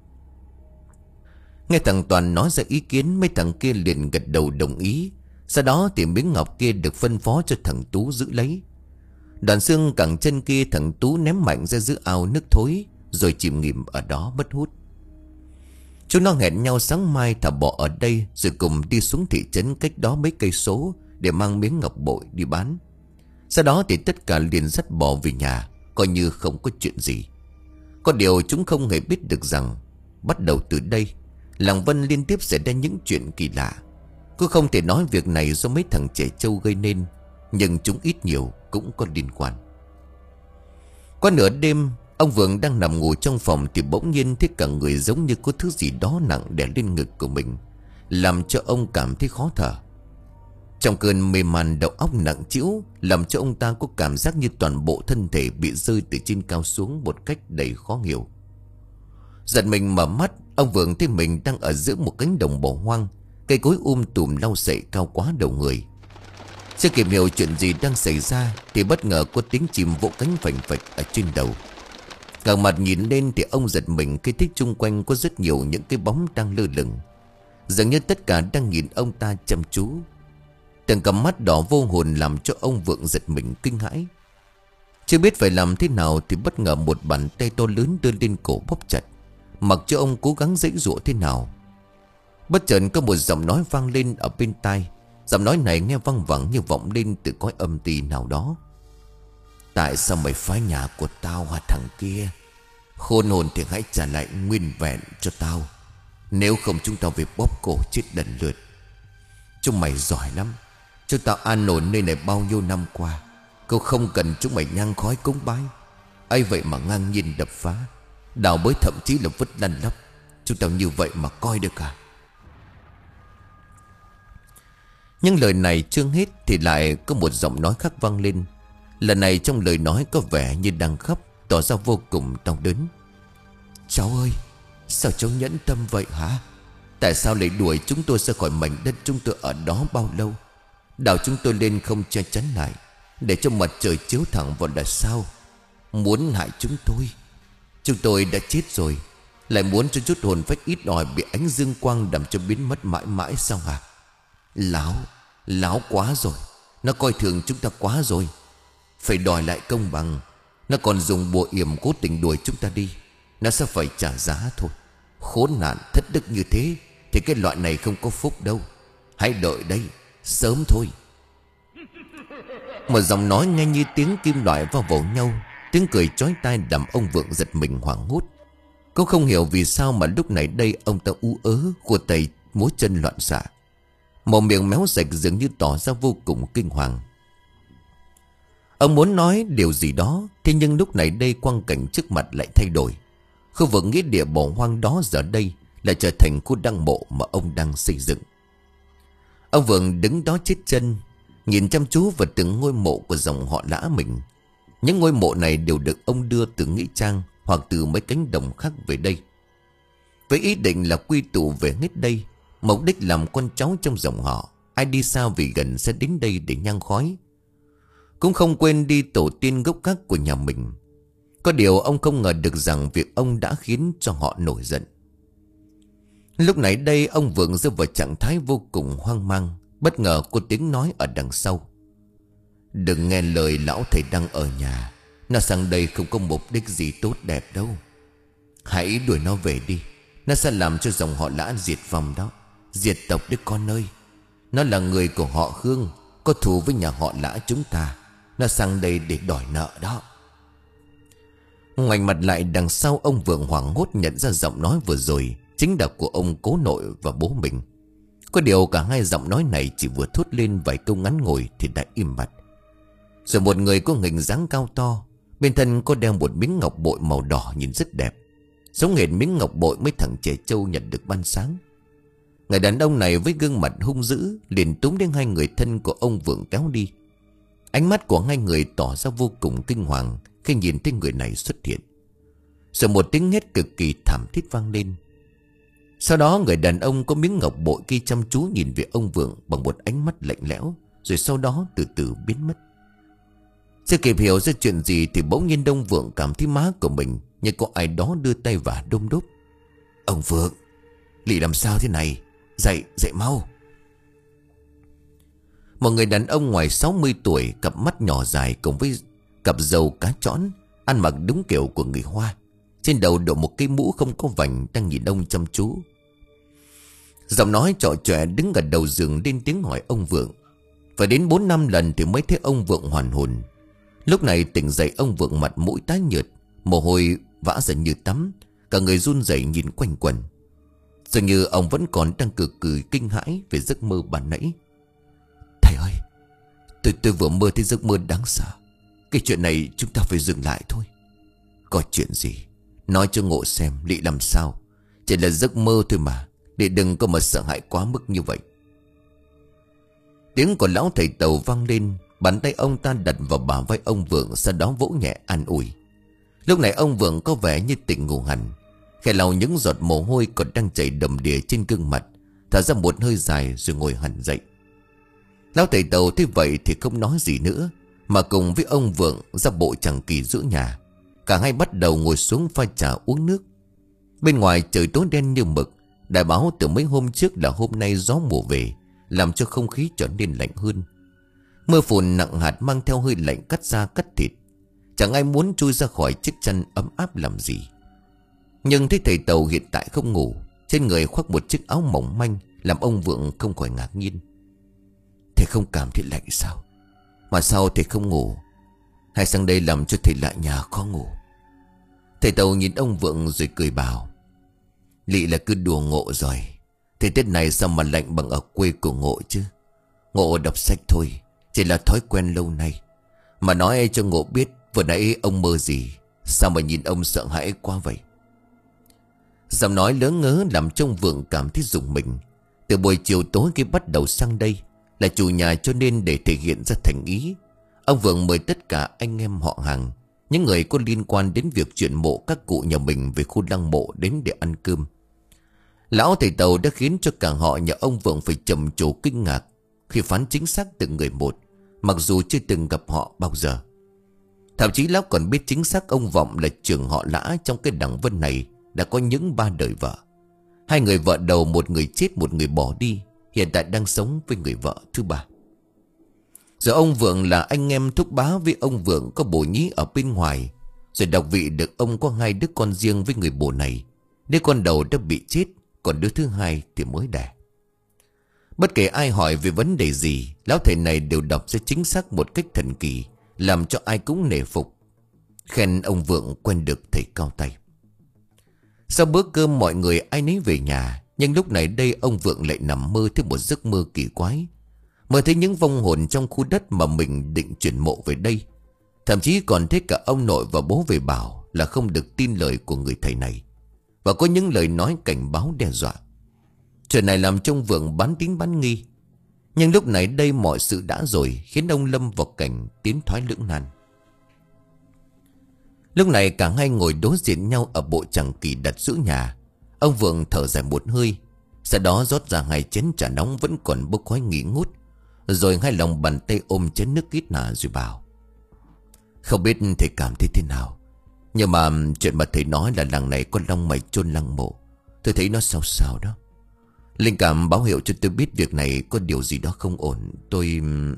Nghe thằng Toàn nói ra ý kiến, mấy thằng kia liền gật đầu đồng ý. Sau đó thì miếng ngọc kia được phân phó cho thằng Tú giữ lấy. Đoạn xương cẳng chân kia thằng Tú ném mạnh ra giữa ao nước thối, rồi chìm nghỉm ở đó mất hút. Chúng nó hẹn nhau sáng mai thả bỏ ở đây, rồi cùng đi xuống thị trấn cách đó mấy cây số để mang miếng ngọc bội đi bán. Sau đó thì tất cả liền dắt bò về nhà, coi như không có chuyện gì. Có điều chúng không hề biết được rằng bắt đầu từ đây, làng Vân liên tiếp xảy ra những chuyện kỳ lạ. Cứ không thể nói việc này do mấy thằng trẻ trâu gây nên, nhưng chúng ít nhiều cũng có liên quan. Qua nửa đêm, ông Vượng đang nằm ngủ trong phòng thì bỗng nhiên thấy cả người giống như có thứ gì đó nặng đè lên ngực của mình, làm cho ông cảm thấy khó thở. Trong cơn mê man, đầu óc nặng trĩu làm cho ông ta có cảm giác như toàn bộ thân thể bị rơi từ trên cao xuống một cách đầy khó hiểu. Giật mình mở mắt, ông Vượng thấy mình đang ở giữa một cánh đồng bỏ hoang. Cây cối um tùm lau sậy cao quá đầu người. Chưa kịp hiểu chuyện gì đang xảy ra thì bất ngờ có tiếng chim vỗ cánh phành phạch ở trên đầu. ngẩng mặt nhìn lên thì ông giật mình khi thấy chung quanh có rất nhiều những cái bóng đang lơ lửng, dường như tất cả đang nhìn ông ta chăm chú. Từng cặp mắt đỏ vô hồn làm cho ông Vượng giật mình kinh hãi. Chưa biết phải làm thế nào thì bất ngờ một bàn tay to lớn đưa lên cổ bóp chặt, mặc cho ông cố gắng giãy giụa thế nào. Bất chợt có một giọng nói vang lên ở bên tai. Giọng nói này nghe văng vẳng như vọng lên từ cõi âm ti nào đó. Tại sao mày phá nhà của tao hả thằng kia? Khôn hồn thì hãy trả lại nguyên vẹn cho tao, nếu không chúng tao về bóp cổ chết lần lượt. Chúng mày giỏi lắm. Chúng tao an ổn nơi này bao nhiêu năm qua, câu không cần chúng mày nhang khói cúng bái. ấy vậy mà ngang nhiên đập phá, đào bới, thậm chí là vứt lăn lóc. Chúng tao như vậy mà coi được à? Nhưng lời này chưa hết thì lại có một giọng nói khác vang lên. Lần này trong lời nói có vẻ như đang khóc, tỏ ra vô cùng đau đớn. Cháu ơi, sao cháu nhẫn tâm vậy hả? Tại sao lại đuổi chúng tôi ra khỏi mảnh đất chúng tôi ở đó bao lâu? Đào chúng tôi lên không che chắn lại, để cho mặt trời chiếu thẳng vào là sao? Muốn hại chúng tôi. Chúng tôi đã chết rồi, lại muốn cho chút hồn phách ít ỏi bị ánh dương quang làm cho biến mất mãi mãi sao hả? Láo, láo quá rồi. Nó coi thường chúng ta quá rồi. Phải đòi lại công bằng. Nó còn dùng bùa yểm cố tình đuổi chúng ta đi. Nó sẽ phải trả giá thôi. Khốn nạn thất đức như thế thì cái loại này không có phúc đâu. Hãy đợi đây, sớm thôi. Một giọng nói nghe như tiếng kim loại va vào nhau. Tiếng cười chói tai làm ông Vượng giật mình hoảng hốt. Cô không hiểu vì sao mà lúc này đây ông ta ú ớ, khua tay múa chân loạn xạ, mồm miệng méo sạch dường như tỏ ra vô cùng kinh hoàng. Ông muốn nói điều gì đó, thế nhưng lúc này đây quang cảnh trước mặt lại thay đổi. Khu vực nghĩa địa bỏ hoang đó giờ đây lại trở thành khu đăng mộ mà ông đang xây dựng. Ông Vượng đứng đó chết chân, nhìn chăm chú vào từng ngôi mộ của dòng họ Lã mình. Những ngôi mộ này đều được ông đưa từ nghĩa trang hoặc từ mấy cánh đồng khác về đây, với ý định là quy tụ về hết đây, mục đích làm con cháu trong dòng họ. Ai đi xa vì gần sẽ đến đây để nhang khói, cũng không quên đi tổ tiên gốc gác của nhà mình. Có điều ông không ngờ được rằng việc ông đã khiến cho họ nổi giận. Lúc nãy đây ông Vượng rơi vào trạng thái vô cùng hoang mang. Bất ngờ có tiếng nói ở đằng sau. Đừng nghe lời lão thầy đang ở nhà. Nó sang đây không có mục đích gì tốt đẹp đâu. Hãy đuổi nó về đi. Nó sẽ làm cho dòng họ Lã diệt vong đó, diệt tộc đứa con ơi. Nó là người của họ Hương, có thù với nhà họ Lã chúng ta. Nó sang đây để đòi nợ đó. Ngoảnh mặt lại đằng sau, ông Vượng hoảng hốt nhận ra giọng nói vừa rồi chính là của ông cố nội và bố mình. Có điều cả hai giọng nói này chỉ vừa thốt lên vài câu ngắn ngủi thì đã im bặt. Rồi một người có hình dáng cao to, bên thân có đeo một miếng ngọc bội màu đỏ nhìn rất đẹp, giống hệt miếng ngọc bội mấy thằng trẻ trâu nhận được ban sáng. Người đàn ông này với gương mặt hung dữ liền túm đến hai người thân của ông Vượng kéo đi. Ánh mắt của hai người tỏ ra vô cùng kinh hoàng khi nhìn thấy người này xuất hiện. Rồi một tiếng hét cực kỳ thảm thiết vang lên. Sau đó người đàn ông có miếng ngọc bội kia chăm chú nhìn về ông Vượng bằng một ánh mắt lạnh lẽo, rồi sau đó từ từ biến mất. Chưa kịp hiểu ra chuyện gì thì bỗng nhiên ông Vượng cảm thấy má của mình như có ai đó đưa tay vào đôm đốp. Ông Vượng, Lị làm sao thế này? Dậy, dậy mau. Một người đàn ông ngoài sáu mươi tuổi, cặp mắt nhỏ dài cùng với cặp râu cá trõn, ăn mặc đúng kiểu của người Hoa, trên đầu đội một cái mũ không có vành, đang nhìn ông chăm chú. Giọng nói trọ trọe đứng gần đầu giường lên tiếng hỏi ông Vượng. Phải đến bốn năm lần thì mới thấy ông Vượng hoàn hồn. Lúc này tỉnh dậy, ông Vượng mặt mũi tái nhợt, mồ hôi vã ra như tắm, cả người run rẩy nhìn quanh quẩn. Dường như ông vẫn còn đang cực kỳ kinh hãi về giấc mơ ban nãy. Thầy ơi, tôi tôi vừa mơ thấy giấc mơ đáng sợ. Cái chuyện này chúng ta phải dừng lại thôi. Có chuyện gì nói cho ngộ xem. Lị làm sao? Chỉ là giấc mơ thôi mà, Lị đừng có mà sợ hãi quá mức như vậy. Tiếng của lão thầy Tàu vang lên. Bàn tay ông ta đặt vào bả vai ông Vượng, sau đó vỗ nhẹ an ủi. Lúc này ông Vượng có vẻ như tỉnh ngủ hẳn, khẽ lau những giọt mồ hôi còn đang chảy đầm đìa trên gương mặt, thở ra một hơi dài rồi ngồi hẳn dậy. Lão thầy Tàu thế vậy thì không nói gì nữa, mà cùng với ông Vượng ra bộ chẳng kỳ giữa nhà. Cả hai bắt đầu ngồi xuống pha trà uống nước. Bên ngoài trời tối đen như mực. Đại báo từ mấy hôm trước là hôm nay gió mùa về, làm cho không khí trở nên lạnh hơn. Mưa phùn nặng hạt mang theo hơi lạnh cắt da cắt thịt. Chẳng ai muốn chui ra khỏi chiếc chăn ấm áp làm gì. Nhưng thấy thầy Tàu hiện tại không ngủ, trên người khoác một chiếc áo mỏng manh, làm ông Vượng không khỏi ngạc nhiên. Thầy không cảm thấy lạnh sao? Mà sao thầy không ngủ? Hay sang đây làm cho thầy lại nhà khó ngủ? Thầy Tàu nhìn ông Vượng rồi cười bảo. Lị là cứ đùa Ngộ rồi. Thế Tết này sao mà lạnh bằng ở quê của Ngộ chứ? Ngộ đọc sách thôi, chỉ là thói quen lâu nay. Mà nói cho Ngộ biết vừa nãy ông mơ gì, sao mà nhìn ông sợ hãi quá vậy? Giọng nói lớn ngớ làm trông Vượng cảm thấy rùng mình. Từ buổi chiều tối khi bắt đầu sang đây, là chủ nhà cho nên để thể hiện ra thành ý, ông Vượng mời tất cả anh em họ hàng, những người có liên quan đến việc chuyển mộ các cụ nhà mình về khu lăng mộ đến để ăn cơm. Lão thầy Tàu đã khiến cho cả họ nhà ông Vượng phải trầm trồ kinh ngạc khi phán chính xác từng người một, mặc dù chưa từng gặp họ bao giờ. Thậm chí lão còn biết chính xác ông Vọng là trưởng họ Lã trong cái đẳng vân này đã có những ba đời vợ. Hai người vợ đầu, một người chết một người bỏ đi, hiện tại đang sống với người vợ thứ ba. Rồi ông Vượng là anh em thúc bá với ông Vượng có bồ nhí ở bên ngoài. Rồi đọc vị được ông có hai đứa con riêng với người bồ này. Đứa con đầu đã bị chết, còn đứa thứ hai thì mới đẻ. Bất kể ai hỏi về vấn đề gì, lão thầy này đều đọc ra chính xác một cách thần kỳ, làm cho ai cũng nể phục. Khen ông Vượng quen được thầy cao tay. Sau bữa cơm mọi người ai nấy về nhà. Nhưng lúc này đây ông Vượng lại nằm mơ thấy một giấc mơ kỳ quái. Mơ thấy những vong hồn trong khu đất mà mình định chuyển mộ về đây. Thậm chí còn thấy cả ông nội và bố về bảo là không được tin lời của người thầy này, và có những lời nói cảnh báo đe dọa. Chuyện này làm trông Vượng bán tín bán nghi. Nhưng lúc này đây mọi sự đã rồi, khiến ông lâm vào cảnh tiến thoái lưỡng nan. Lúc này cả hai ngồi đối diện nhau ở bộ chẳng kỳ đặt giữa nhà. Ông Vượng thở dài một hơi, sau đó rót ra hai chén trà nóng vẫn còn bốc khói nghi ngút, rồi hai lòng bàn tay ôm chén nước ít nà rồi bảo. Không biết thầy cảm thấy thế nào, nhưng mà chuyện mà thầy nói là làng này có long mạch chôn lăng mộ, tôi thấy nó sao sao đó. Linh cảm báo hiệu cho tôi biết việc này có điều gì đó không ổn. Tôi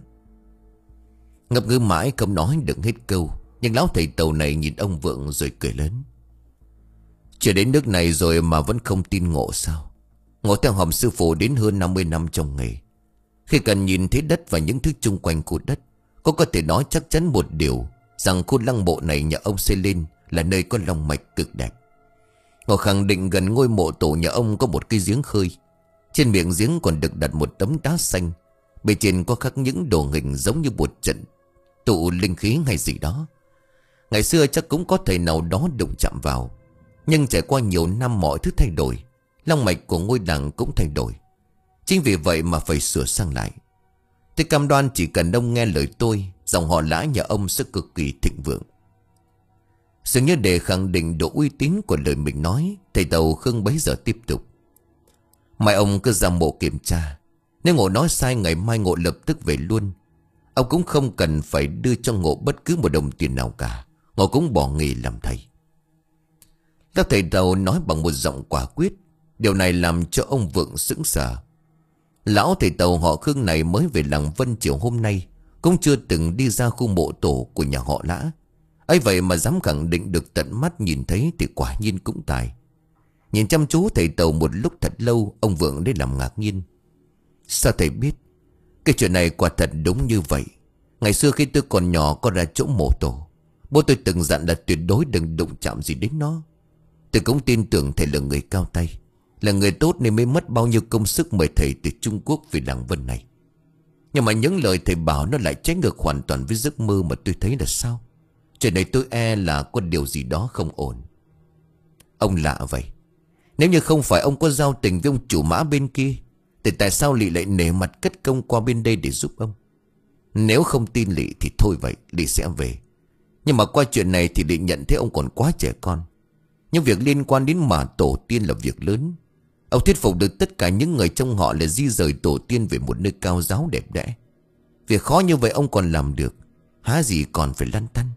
ngập ngư mãi không nói được hết câu. Nhưng lão thầy Tàu này nhìn ông Vượng rồi cười lớn. Chưa đến nước này rồi mà vẫn không tin Ngộ sao? Ngộ theo hòm sư phụ đến hơn năm mươi năm trong nghề. Khi cần nhìn thấy đất và những thứ chung quanh khu đất, có có thể nói chắc chắn một điều, rằng khu lăng mộ này nhà ông xây lên là nơi có long mạch cực đẹp. Ngộ khẳng định gần ngôi mộ tổ nhà ông có một cái giếng khơi. Trên miệng giếng còn được đặt một tấm đá xanh, bề trên có khắc những đồ hình giống như một trận tụ linh khí hay gì đó. Ngày xưa chắc cũng có thầy nào đó đụng chạm vào. Nhưng trải qua nhiều năm mọi thứ thay đổi, long mạch của ngôi làng cũng thay đổi. Chính vì vậy mà phải sửa sang lại. Tôi cam đoan chỉ cần ông nghe lời tôi, dòng họ Lã nhà ông sẽ cực kỳ thịnh vượng. Dường như để khẳng định độ uy tín của lời mình nói, thầy Tàu Khương bấy giờ tiếp tục. Mai ông cứ ra mộ kiểm tra. Nếu Ngộ nói sai ngày mai Ngộ lập tức về luôn. Ông cũng không cần phải đưa cho Ngộ bất cứ một đồng tiền nào cả. Ngộ cũng bỏ nghề làm thầy. Các thầy Tàu nói bằng một giọng quả quyết. Điều này làm cho ông Vượng sững sờ. Lão thầy Tàu họ Khương này mới về làng Vân chiều hôm nay, cũng chưa từng đi ra khu mộ tổ của nhà họ Lã. ấy vậy mà dám khẳng định được tận mắt nhìn thấy thì quả nhiên cũng tài. Nhìn chăm chú thầy Tàu một lúc thật lâu, ông Vượng đến làm ngạc nhiên. Sao thầy biết? Cái chuyện này quả thật đúng như vậy. Ngày xưa khi tôi còn nhỏ có ra chỗ mộ tổ, bố tôi từng dặn là tuyệt đối đừng đụng chạm gì đến nó. Tôi cũng tin tưởng thầy là người cao tay, là người tốt nên mới mất bao nhiêu công sức mời thầy từ Trung Quốc về làng Vân này. Nhưng mà những lời thầy bảo nó lại trái ngược hoàn toàn với giấc mơ mà tôi thấy là sao? Chuyện này tôi e là có điều gì đó không ổn. Ông lạ vậy. Nếu như không phải ông có giao tình với ông chủ mã bên kia, Thì tại sao Lị lại nể mặt cất công qua bên đây để giúp ông? Nếu không tin Lị thì thôi vậy, Lị sẽ về. Nhưng mà qua chuyện này thì Lị nhận thấy ông còn quá trẻ con. Nhưng việc liên quan đến mả tổ tiên là việc lớn. Ông thuyết phục được tất cả những người trong họ là di rời tổ tiên về một nơi cao giáo đẹp đẽ. Việc khó như vậy ông còn làm được, há gì còn phải lăn tăn.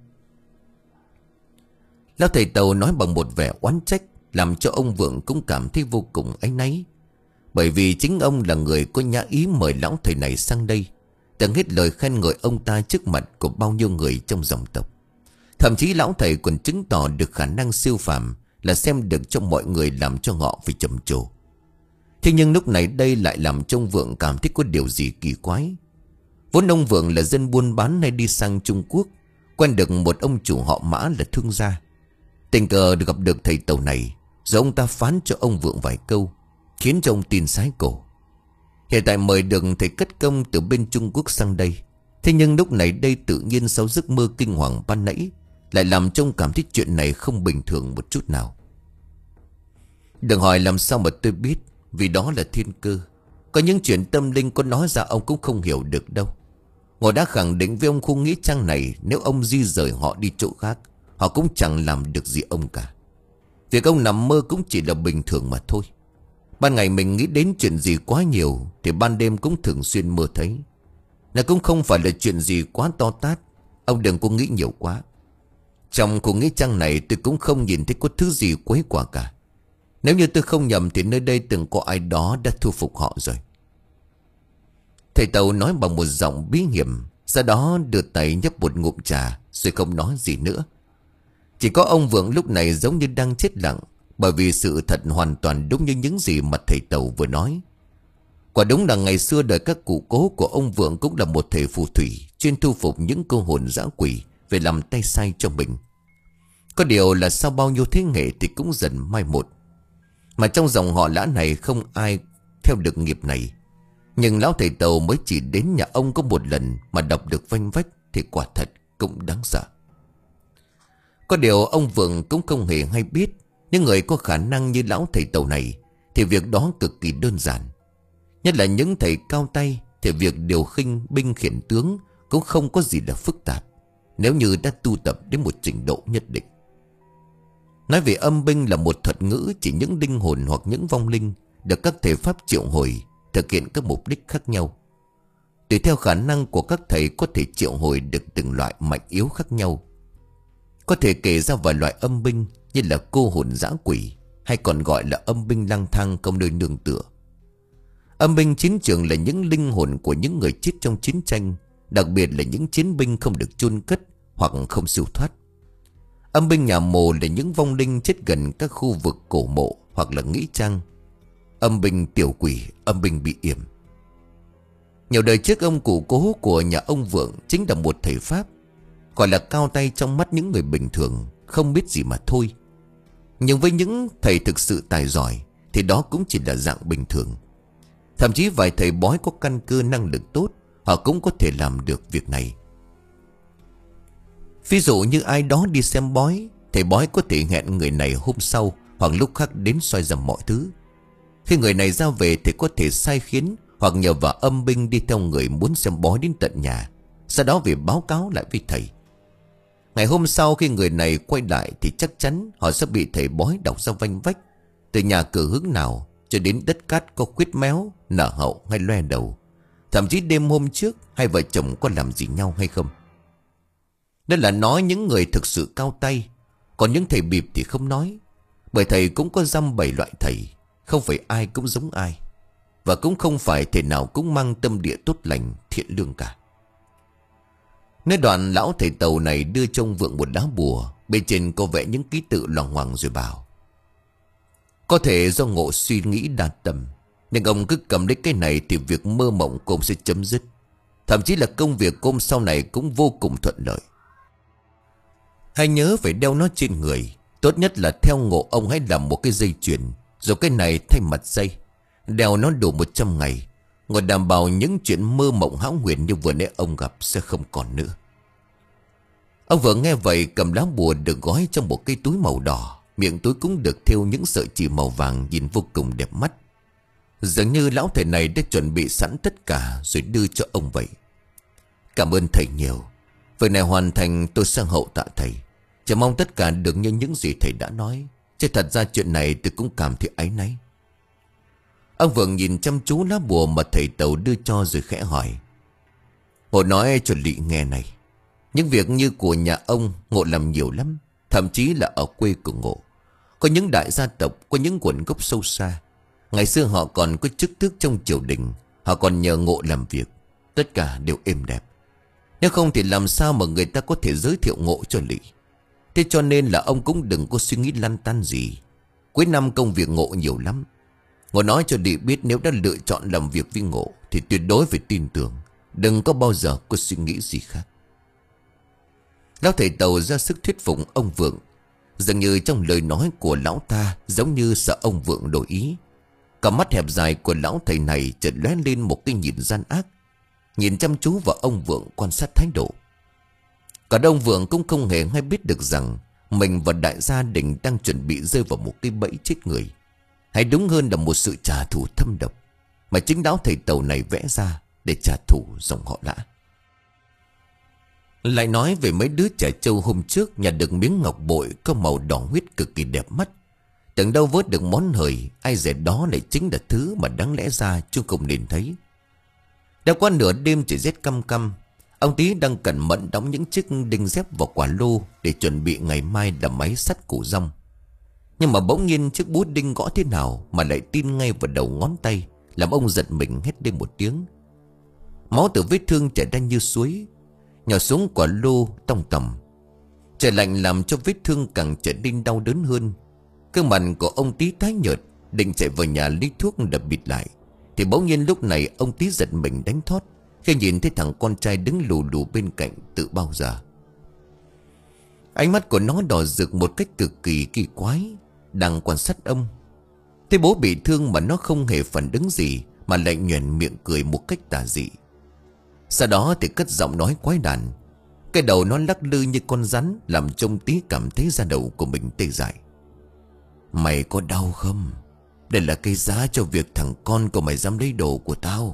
Lão thầy Tàu nói bằng một vẻ oán trách, làm cho ông Vượng cũng cảm thấy vô cùng áy náy. Bởi vì chính ông là người có nhã ý mời lão thầy này sang đây, từng hết lời khen ngợi ông ta trước mặt của bao nhiêu người trong dòng tộc. Thậm chí lão thầy còn chứng tỏ được khả năng siêu phàm, là xem được cho mọi người làm cho họ phải trầm trồ. Thế nhưng lúc này đây lại làm cho ông Vượng cảm thấy có điều gì kỳ quái. Vốn ông Vượng là dân buôn bán hay đi sang Trung Quốc, quen được một ông chủ họ Mã là thương gia. Tình cờ được gặp được thầy Tàu này, rồi ông ta phán cho ông Vượng vài câu, khiến cho ông tin sái cổ. Hiện tại mời được thầy cất công từ bên Trung Quốc sang đây. Thế nhưng lúc này đây tự nhiên sau giấc mơ kinh hoàng ban nãy, lại làm cho ông cảm thấy chuyện này không bình thường một chút nào. Đừng hỏi làm sao mà tôi biết, vì đó là thiên cơ. Có những chuyện tâm linh có nói ra ông cũng không hiểu được đâu. Ngồi đã khẳng định với ông khu nghĩa trang này, nếu ông di rời họ đi chỗ khác, họ cũng chẳng làm được gì ông cả. Việc ông nằm mơ cũng chỉ là bình thường mà thôi. Ban ngày mình nghĩ đến chuyện gì quá nhiều, thì ban đêm cũng thường xuyên mơ thấy. Nó cũng không phải là chuyện gì quá to tát. Ông đừng có nghĩ nhiều quá. Trong khu nghĩa trang này tôi cũng không nhìn thấy có thứ gì quấy quả cả. Nếu như tôi không nhầm thì nơi đây từng có ai đó đã thu phục họ rồi. Thầy Tàu nói bằng một giọng bí hiểm, sau đó đưa tay nhấp một ngụm trà, rồi không nói gì nữa. Chỉ có ông Vượng lúc này giống như đang chết lặng, bởi vì sự thật hoàn toàn đúng như những gì mà thầy Tàu vừa nói. Quả đúng là ngày xưa đời các cụ cố của ông Vượng cũng là một thầy phù thủy, chuyên thu phục những cô hồn dã quỷ về làm tay sai cho mình. Có điều là sau bao nhiêu thế hệ thì cũng dần mai một. Mà trong dòng họ Lã này không ai theo được nghiệp này. Nhưng lão thầy Tàu mới chỉ đến nhà ông có một lần mà đọc được vanh vách thì quả thật cũng đáng sợ. Có điều ông Vượng cũng không hề hay biết, những người có khả năng như lão thầy Tàu này thì việc đó cực kỳ đơn giản. Nhất là những thầy cao tay thì việc điều khinh binh khiển tướng cũng không có gì là phức tạp, nếu như đã tu tập đến một trình độ nhất định. Nói về âm binh là một thuật ngữ chỉ những linh hồn hoặc những vong linh được các thầy pháp triệu hồi thực hiện các mục đích khác nhau. Tùy theo khả năng của các thầy có thể triệu hồi được từng loại mạnh yếu khác nhau. Có thể kể ra vài loại âm binh như là cô hồn dã quỷ, hay còn gọi là âm binh lang thang không nơi nương tựa. Âm binh chiến trường là những linh hồn của những người chết trong chiến tranh, đặc biệt là những chiến binh không được chôn cất hoặc không siêu thoát. Âm binh nhà mồ là những vong linh chết gần các khu vực cổ mộ hoặc là nghĩa trang. Âm binh tiểu quỷ, âm binh bị yểm. Nhiều đời trước ông cụ cố của nhà ông Vượng chính là một thầy pháp, gọi là cao tay trong mắt những người bình thường, không biết gì mà thôi. Nhưng với những thầy thực sự tài giỏi thì đó cũng chỉ là dạng bình thường. Thậm chí vài thầy bói có căn cơ năng lực tốt, họ cũng có thể làm được việc này. Ví dụ như ai đó đi xem bói, thầy bói có thể hẹn người này hôm sau hoặc lúc khác đến soi dầm mọi thứ. Khi người này ra về thì có thể sai khiến hoặc nhờ vào âm binh đi theo người muốn xem bói đến tận nhà, sau đó về báo cáo lại với thầy. Ngày hôm sau khi người này quay lại thì chắc chắn họ sẽ bị thầy bói đọc ra vanh vách, từ nhà cửa hướng nào cho đến đất cát có khuyết méo, nở hậu hay loe đầu, thậm chí đêm hôm trước hai vợ chồng có làm gì nhau hay không. Đó là nói những người thực sự cao tay. Còn những thầy bịp thì không nói, bởi thầy cũng có dăm bảy loại thầy, không phải ai cũng giống ai, và cũng không phải thầy nào cũng mang tâm địa tốt lành thiện lương cả. Nơi đoạn lão thầy Tàu này đưa cho ông Vượng một lá bùa, bên trên có vẽ những ký tự loằng ngoằng rồi bảo: có thể do ngộ suy nghĩ đa tầm, nhưng ông cứ cầm lấy cái này thì việc mơ mộng của ông sẽ chấm dứt. Thậm chí là công việc của ông sau này cũng vô cùng thuận lợi. Hãy nhớ phải đeo nó trên người. Tốt nhất là theo ngộ ông hãy làm một cái dây chuyền, rồi cái này thay mặt dây, đeo nó đủ một trăm ngày, ngồi đảm bảo những chuyện mơ mộng hão huyền như vừa nãy ông gặp sẽ không còn nữa. Ông vừa nghe vậy cầm lá bùa được gói trong một cái túi màu đỏ, miệng túi cũng được thêu những sợi chỉ màu vàng nhìn vô cùng đẹp mắt. Dường như lão thầy này đã chuẩn bị sẵn tất cả rồi đưa cho ông vậy. Cảm ơn thầy nhiều. Việc này hoàn thành tôi sang hậu tạ thầy. Chỉ mong tất cả được như những gì thầy đã nói. Chứ thật ra chuyện này tôi cũng cảm thấy áy náy. Ông Vượng nhìn chăm chú lá bùa mà thầy Tàu đưa cho rồi khẽ hỏi. Ngộ nói cho Lị nghe này. Những việc như của nhà ông Ngộ làm nhiều lắm. Thậm chí là ở quê của Ngộ. Có những đại gia tộc, có những nguồn gốc sâu xa. Ngày xưa họ còn có chức tước trong triều đình. Họ còn nhờ Ngộ làm việc. Tất cả đều êm đẹp. Nếu không thì làm sao mà người ta có thể giới thiệu Ngộ cho Lị. Thế cho nên là ông cũng đừng có suy nghĩ lăn tăn gì. Cuối năm công việc Ngộ nhiều lắm. Ngộ nói cho Lị biết nếu đã lựa chọn làm việc với Ngộ thì tuyệt đối phải tin tưởng. Đừng có bao giờ có suy nghĩ gì khác. Lão thầy Tàu ra sức thuyết phục ông Vượng. Dường như trong lời nói của lão ta giống như sợ ông Vượng đổi ý. Cả mắt hẹp dài của lão thầy này chợt lóe lên một cái nhìn gian ác. Nhìn chăm chú vào ông Vượng quan sát thái độ. Cả ông Vượng cũng không hề hay biết được rằng mình và đại gia đình đang chuẩn bị rơi vào một cái bẫy chết người. Hay đúng hơn là một sự trả thù thâm độc mà chính lão thầy Tàu này vẽ ra để trả thù dòng họ Lã. Lại nói về mấy đứa trẻ trâu hôm trước nhà được miếng ngọc bội có màu đỏ huyết cực kỳ đẹp mắt. Tưởng đâu vớt được món hời, ai dè đó lại chính là thứ mà đáng lẽ ra chú không nên thấy. Đã qua nửa đêm chỉ rét căm căm, ông Tý đang cẩn mẫn đóng những chiếc đinh dép vào quả lô để chuẩn bị ngày mai làm máy sắt củ rong. Nhưng mà bỗng nhiên chiếc búa đinh gõ thế nào mà lại tin ngay vào đầu ngón tay, làm ông giật mình hét lên một tiếng. Máu từ vết thương chảy ra như suối, nhỏ xuống quả lô tông tầm. Trời lạnh làm cho vết thương càng trở nên đau đớn hơn. Gương mặt của ông Tý tái nhợt, định chạy vào nhà lấy thuốc đập bịt lại, thì bỗng nhiên lúc này ông Tý giật mình đánh thót khi nhìn thấy thằng con trai đứng lù lù bên cạnh từ bao giờ. Ánh mắt của nó đỏ rực một cách cực kỳ kỳ quái, đang quan sát ông. Thấy bố bị thương mà nó không hề phản ứng gì, mà lại nhoẻn miệng cười một cách tà dị. Sau đó thì cất giọng nói quái đản. Cái đầu nó lắc lư như con rắn, làm cho ông Tý cảm thấy da đầu của mình tê dại. Mày có đau không? Đây là cái giá cho việc thằng con của mày dám lấy đồ của tao.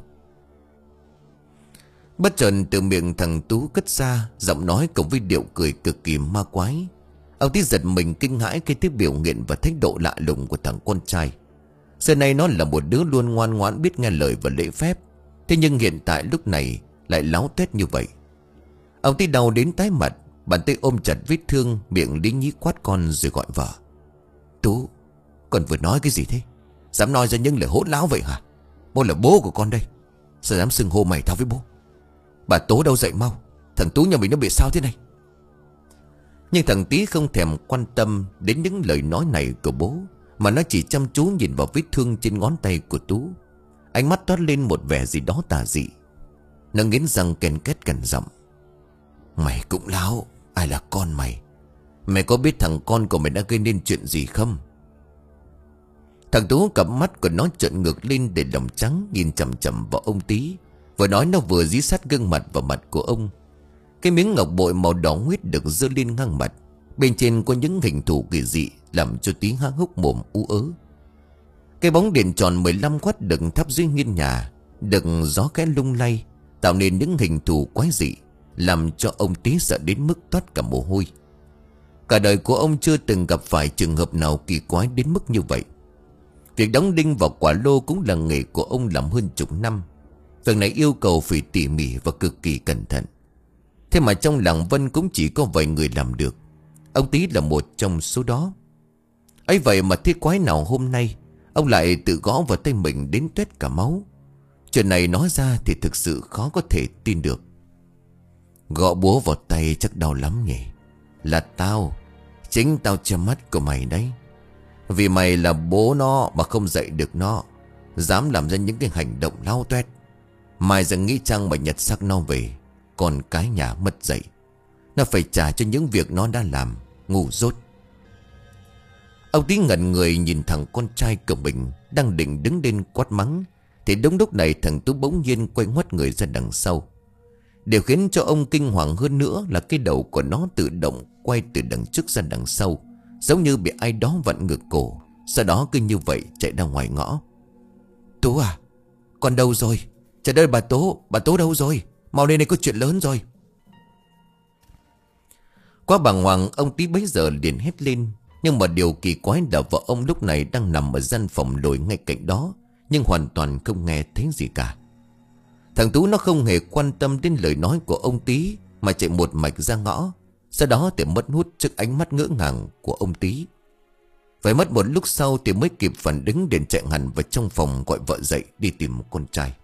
Bất chợt từ miệng thằng Tú cất ra giọng nói cộng với điệu cười cực kỳ ma quái. Ông Tý giật mình kinh hãi khi thấy biểu hiện và thái độ lạ lùng của thằng con trai. Xưa nay nó là một đứa luôn ngoan ngoãn biết nghe lời và lễ phép. Thế nhưng hiện tại lúc này lại láo tuét như vậy. Ông Tý đau đến tái mặt, bàn tay ôm chặt vết thương, miệng lý nhí quát con rồi gọi vợ. Tú, con vừa nói cái gì thế? Dám nói ra những lời hỗn láo vậy hả? Bố là bố của con đây, sao dám xưng hô mày tao với bố? Bà Tố đâu dậy mau, thằng Tú nhà mình nó bị sao thế này? Nhưng thằng Tý không thèm quan tâm đến những lời nói này của bố, mà nó chỉ chăm chú nhìn vào vết thương trên ngón tay của Tú. Ánh mắt toát lên một vẻ gì đó tà dị. Nó nghiến răng ken két cằn giọng. Mày cũng láo, ai là con mày? Mày có biết thằng con của mày đã gây nên chuyện gì không? Thằng Tú cặp mắt của nó trợn ngược lên để lòng trắng nhìn chằm chằm vào ông Tý. Vừa nói nó vừa dí sát gương mặt vào mặt của ông. Cái miếng ngọc bội màu đỏ huyết được giơ lên ngang mặt. Bên trên có những hình thù kỳ dị làm cho Tý há hốc mồm ú ớ. Cái bóng đèn tròn mười lăm watt được thắp dưới hiên nhà, được gió khẽ lung lay, tạo nên những hình thù quái dị, làm cho ông Tý sợ đến mức toát cả mồ hôi. Cả đời của ông chưa từng gặp phải trường hợp nào kỳ quái đến mức như vậy. Việc đóng đinh vào quả lô cũng là nghề của ông làm hơn chục năm. Việc này yêu cầu phải tỉ mỉ và cực kỳ cẩn thận. Thế mà trong làng Vân cũng chỉ có vài người làm được. Ông Tý là một trong số đó. ấy vậy mà thế quái nào hôm nay ông lại tự gõ vào tay mình đến tuét cả máu. Chuyện này nói ra thì thực sự khó có thể tin được. Gõ búa vào tay chắc đau lắm nhỉ? Là tao, chính tao che mắt của mày đấy. Vì mày là bố nó mà không dạy được nó, dám làm ra những cái hành động lao toét. Mai rằng nghĩ chăng mà nhặt xác nó về, còn cái nhà mất dạy. Nó phải trả cho những việc nó đã làm. Ngu dốt. Ông Tý ngẩn người nhìn thằng con trai của mình đang định đứng lên quát mắng, thì đúng lúc này thằng Tú bỗng nhiên quay ngoắt người ra đằng sau. Điều khiến cho ông kinh hoàng hơn nữa là cái đầu của nó tự động quay từ đằng trước ra đằng sau, giống như bị ai đó vặn ngược cổ. Sau đó cứ như vậy chạy ra ngoài ngõ. Tú à, con đâu rồi? Trời ơi bà Tố, bà Tố đâu rồi? Mau lên đây có chuyện lớn rồi. Quá bàng hoàng, ông Tí bấy giờ liền hét lên. Nhưng mà điều kỳ quái là vợ ông lúc này đang nằm ở gian phòng lồi ngay cạnh đó, nhưng hoàn toàn không nghe thấy gì cả. Thằng Tú nó không hề quan tâm đến lời nói của ông Tí, mà chạy một mạch ra ngõ. Sau đó thì mất hút trước ánh mắt ngỡ ngàng của ông Tí. Phải mất một lúc sau thì mới kịp phản ứng, để chạy hẳn vào trong phòng gọi vợ dậy đi tìm một con trai.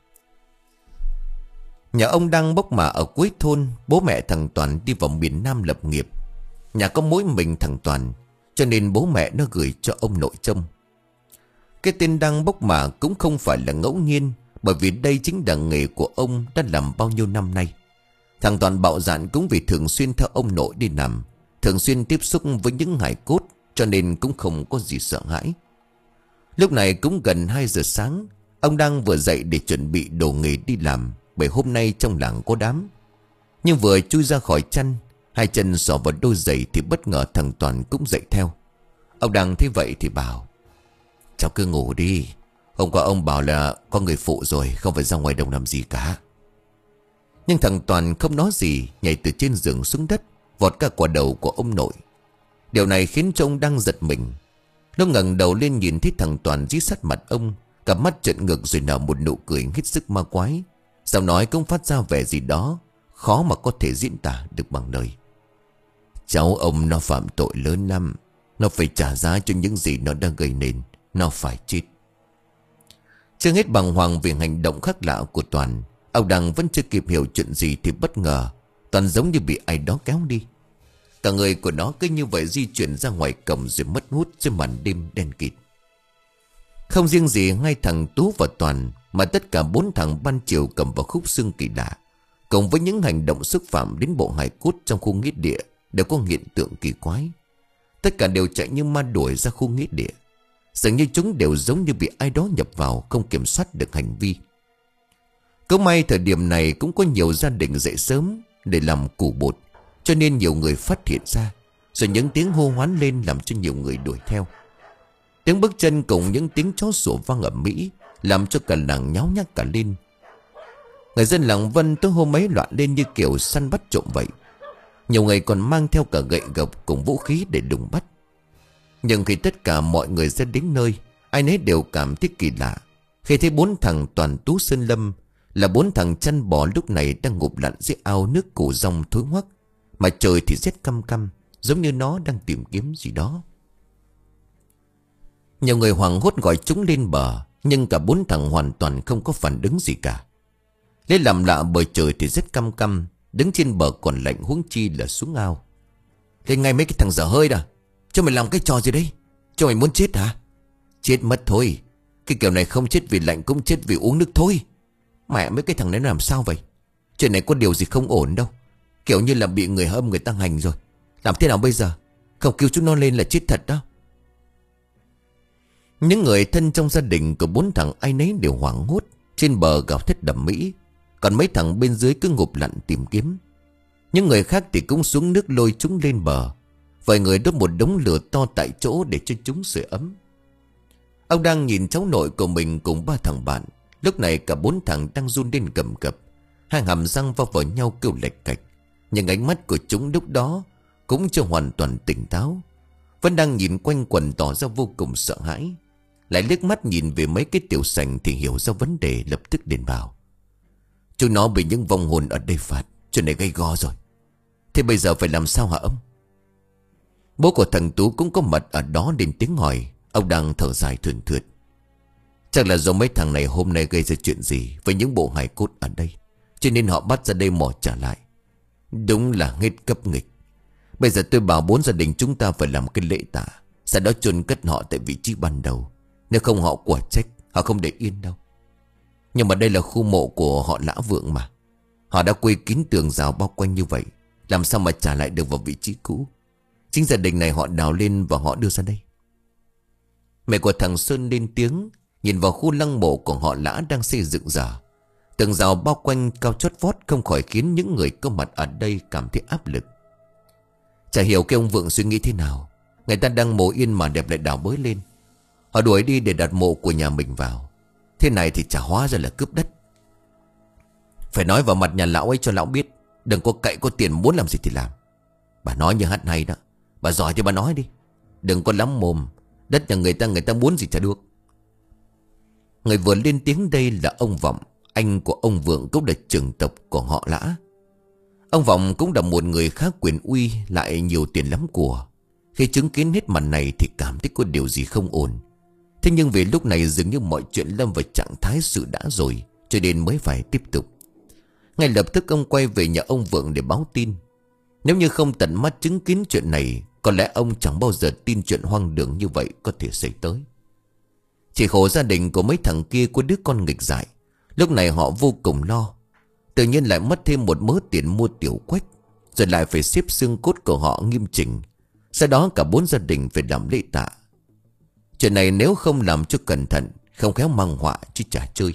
Nhà ông đang bốc mả ở cuối thôn. Bố mẹ thằng Toàn đi vào miền Nam lập nghiệp. Nhà có mỗi mình thằng Toàn, cho nên bố mẹ nó gửi cho ông nội trông. Cái tên đang bốc mả cũng không phải là ngẫu nhiên, bởi vì đây chính là nghề của ông đã làm bao nhiêu năm nay. Thằng Toàn bạo dạn cũng vì thường xuyên theo ông nội đi làm, thường xuyên tiếp xúc với những hài cốt, cho nên cũng không có gì sợ hãi. Lúc này cũng gần hai giờ sáng. Ông đang vừa dậy để chuẩn bị đồ nghề đi làm, bởi hôm nay trong làng có đám. Nhưng vừa chui ra khỏi chăn, hai chân xỏ vào đôi giày thì bất ngờ thằng Toàn cũng dậy theo. Ông đang thấy vậy thì bảo: cháu cứ ngủ đi, hôm qua ông bảo là có người phụ rồi, không phải ra ngoài đồng làm gì cả. Nhưng thằng Toàn không nói gì, nhảy từ trên giường xuống đất, vọt cả quả đầu của ông nội. Điều này khiến cho ông đang giật mình. Nó ngẩng đầu lên nhìn thấy thằng Toàn dí sát mặt ông, cặp mắt trợn ngược rồi nở một nụ cười hết sức ma quái. Giọng nói cũng phát ra vẻ gì đó khó mà có thể diễn tả được bằng lời. Cháu ông nó phạm tội lớn lắm, nó phải trả giá cho những gì nó đã gây nên. Nó phải chết. Chưa hết bàng hoàng vì hành động khác lạ của Toàn, ông Đăng vẫn chưa kịp hiểu chuyện gì thì bất ngờ Toàn giống như bị ai đó kéo đi. Cả người của nó cứ như vậy di chuyển ra ngoài cổng rồi mất hút dưới màn đêm đen kịt. Không riêng gì hai thằng Tú và Toàn, mà tất cả bốn thằng ban chiều cầm vào khúc xương kỳ lạ, cùng với những hành động xúc phạm đến bộ hài cốt trong khu nghĩa địa, đều có hiện tượng kỳ quái. Tất cả đều chạy như ma đuổi ra khu nghĩa địa. Dường như chúng đều giống như bị ai đó nhập vào, không kiểm soát được hành vi. Cứ may thời điểm này cũng có nhiều gia đình dậy sớm để làm củ bột, cho nên nhiều người phát hiện ra. Rồi những tiếng hô hoán lên làm cho nhiều người đuổi theo. Tiếng bước chân cùng những tiếng chó sủa vang ầm ĩ, làm cho cả làng nháo nhác cả lên. Người dân làng Vân tối hôm ấy loạn lên như kiểu săn bắt trộm vậy. Nhiều người còn mang theo cả gậy gộc cùng vũ khí để đùng bắt. Nhưng khi tất cả mọi người ra đến nơi, ai nấy đều cảm thấy kỳ lạ khi thấy bốn thằng Toàn, Tú, Sơn, Lâm là bốn thằng chăn bò lúc này đang ngụp lặn dưới ao nước củ rong thối hoắc, mà trời thì rét căm căm, giống như nó đang tìm kiếm gì đó. Nhiều người hoảng hốt gọi chúng lên bờ, nhưng cả bốn thằng hoàn toàn không có phản ứng gì cả. Lấy làm lạ bởi trời thì rét căm căm, đứng trên bờ còn lạnh huống chi là xuống ao. Thế ngay mấy cái thằng dở hơi đó, cho mày làm cái trò gì đấy? Cho mày muốn chết hả? Chết mất thôi. Cái kiểu này không chết vì lạnh cũng chết vì uống nước thôi. Mẹ, mấy cái thằng đấy làm sao vậy? Chuyện này có điều gì không ổn đâu. Kiểu như là bị người hâm người ta hành rồi. Làm thế nào bây giờ? Không cứu chúng nó lên là chết thật đó. Những người thân trong gia đình của bốn thằng ai nấy đều hoảng hốt. Trên bờ gào thét đầm mỹ, còn mấy thằng bên dưới cứ ngụp lặn tìm kiếm. Những người khác thì cũng xuống nước lôi chúng lên bờ. Vài người đốt một đống lửa to tại chỗ để cho chúng sưởi ấm. Ông đang nhìn cháu nội của mình cùng ba thằng bạn. Lúc này cả bốn thằng đang run lên cầm cập, hai hàm răng va vào nhau kêu lệch cạch. Nhưng ánh mắt của chúng lúc đó cũng chưa hoàn toàn tỉnh táo, vẫn đang nhìn quanh quần tỏ ra vô cùng sợ hãi. Lại liếc mắt nhìn về mấy cái tiểu sành thì hiểu ra vấn đề, lập tức đền bảo: chúng nó bị những vong hồn ở đây phạt, chuyện này gây go rồi. Thế bây giờ phải làm sao hả ông? Bố của thằng Tú cũng có mặt ở đó đến tiếng hỏi. Ông đang thở dài thườn thượt: chắc là do mấy thằng này hôm nay gây ra chuyện gì với những bộ hài cốt ở đây, cho nên họ bắt ra đây mò trả lại. Đúng là hết cấp nghịch. Bây giờ tôi bảo bốn gia đình chúng ta phải làm cái lễ tạ, sau đó chôn cất họ tại vị trí ban đầu. Nếu không họ quả trách, họ không để yên đâu. Nhưng mà đây là khu mộ của họ Lã Vượng mà. Họ đã quây kín tường rào bao quanh như vậy, làm sao mà trả lại được vào vị trí cũ? Chính gia đình này họ đào lên và họ đưa ra đây. Mẹ của thằng Sơn lên tiếng, nhìn vào khu lăng mộ của họ Lã đang xây dựng dở. Tường rào bao quanh cao chót vót không khỏi khiến những người có mặt ở đây cảm thấy áp lực. Chả hiểu cái ông Vượng suy nghĩ thế nào. Người ta đang mộ yên mà đẹp lại đào bới lên. Họ đuổi đi để đặt mộ của nhà mình vào. Thế này thì chả hóa ra là cướp đất. Phải nói vào mặt nhà lão ấy cho lão biết. Đừng có cậy có tiền muốn làm gì thì làm. Bà nói như hát hay đó. Bà giỏi thì bà nói đi. Đừng có lắm mồm. Đất nhà người ta người ta muốn gì chả được. Người vừa lên tiếng đây là ông Vọng. Anh của ông Vượng cũng là trưởng tộc của họ Lã. Ông Vọng cũng là một người khác quyền uy, lại nhiều tiền lắm của. Khi chứng kiến hết màn này thì cảm thấy có điều gì không ổn. Thế nhưng vì lúc này dường như mọi chuyện lâm vào trạng thái sự đã rồi, cho nên mới phải tiếp tục. Ngay lập tức ông quay về nhà ông Vượng để báo tin. Nếu như không tận mắt chứng kiến chuyện này, có lẽ ông chẳng bao giờ tin chuyện hoang đường như vậy có thể xảy tới. Chỉ khổ gia đình của mấy thằng kia có đứa con nghịch dại. Lúc này họ vô cùng lo. Tự nhiên lại mất thêm một mớ tiền mua tiểu quách, rồi lại phải xếp xương cốt của họ nghiêm chỉnh. Sau đó cả bốn gia đình phải làm lễ tạ. Chuyện này nếu không làm cho cẩn thận, không khéo mang họa chứ chả chơi.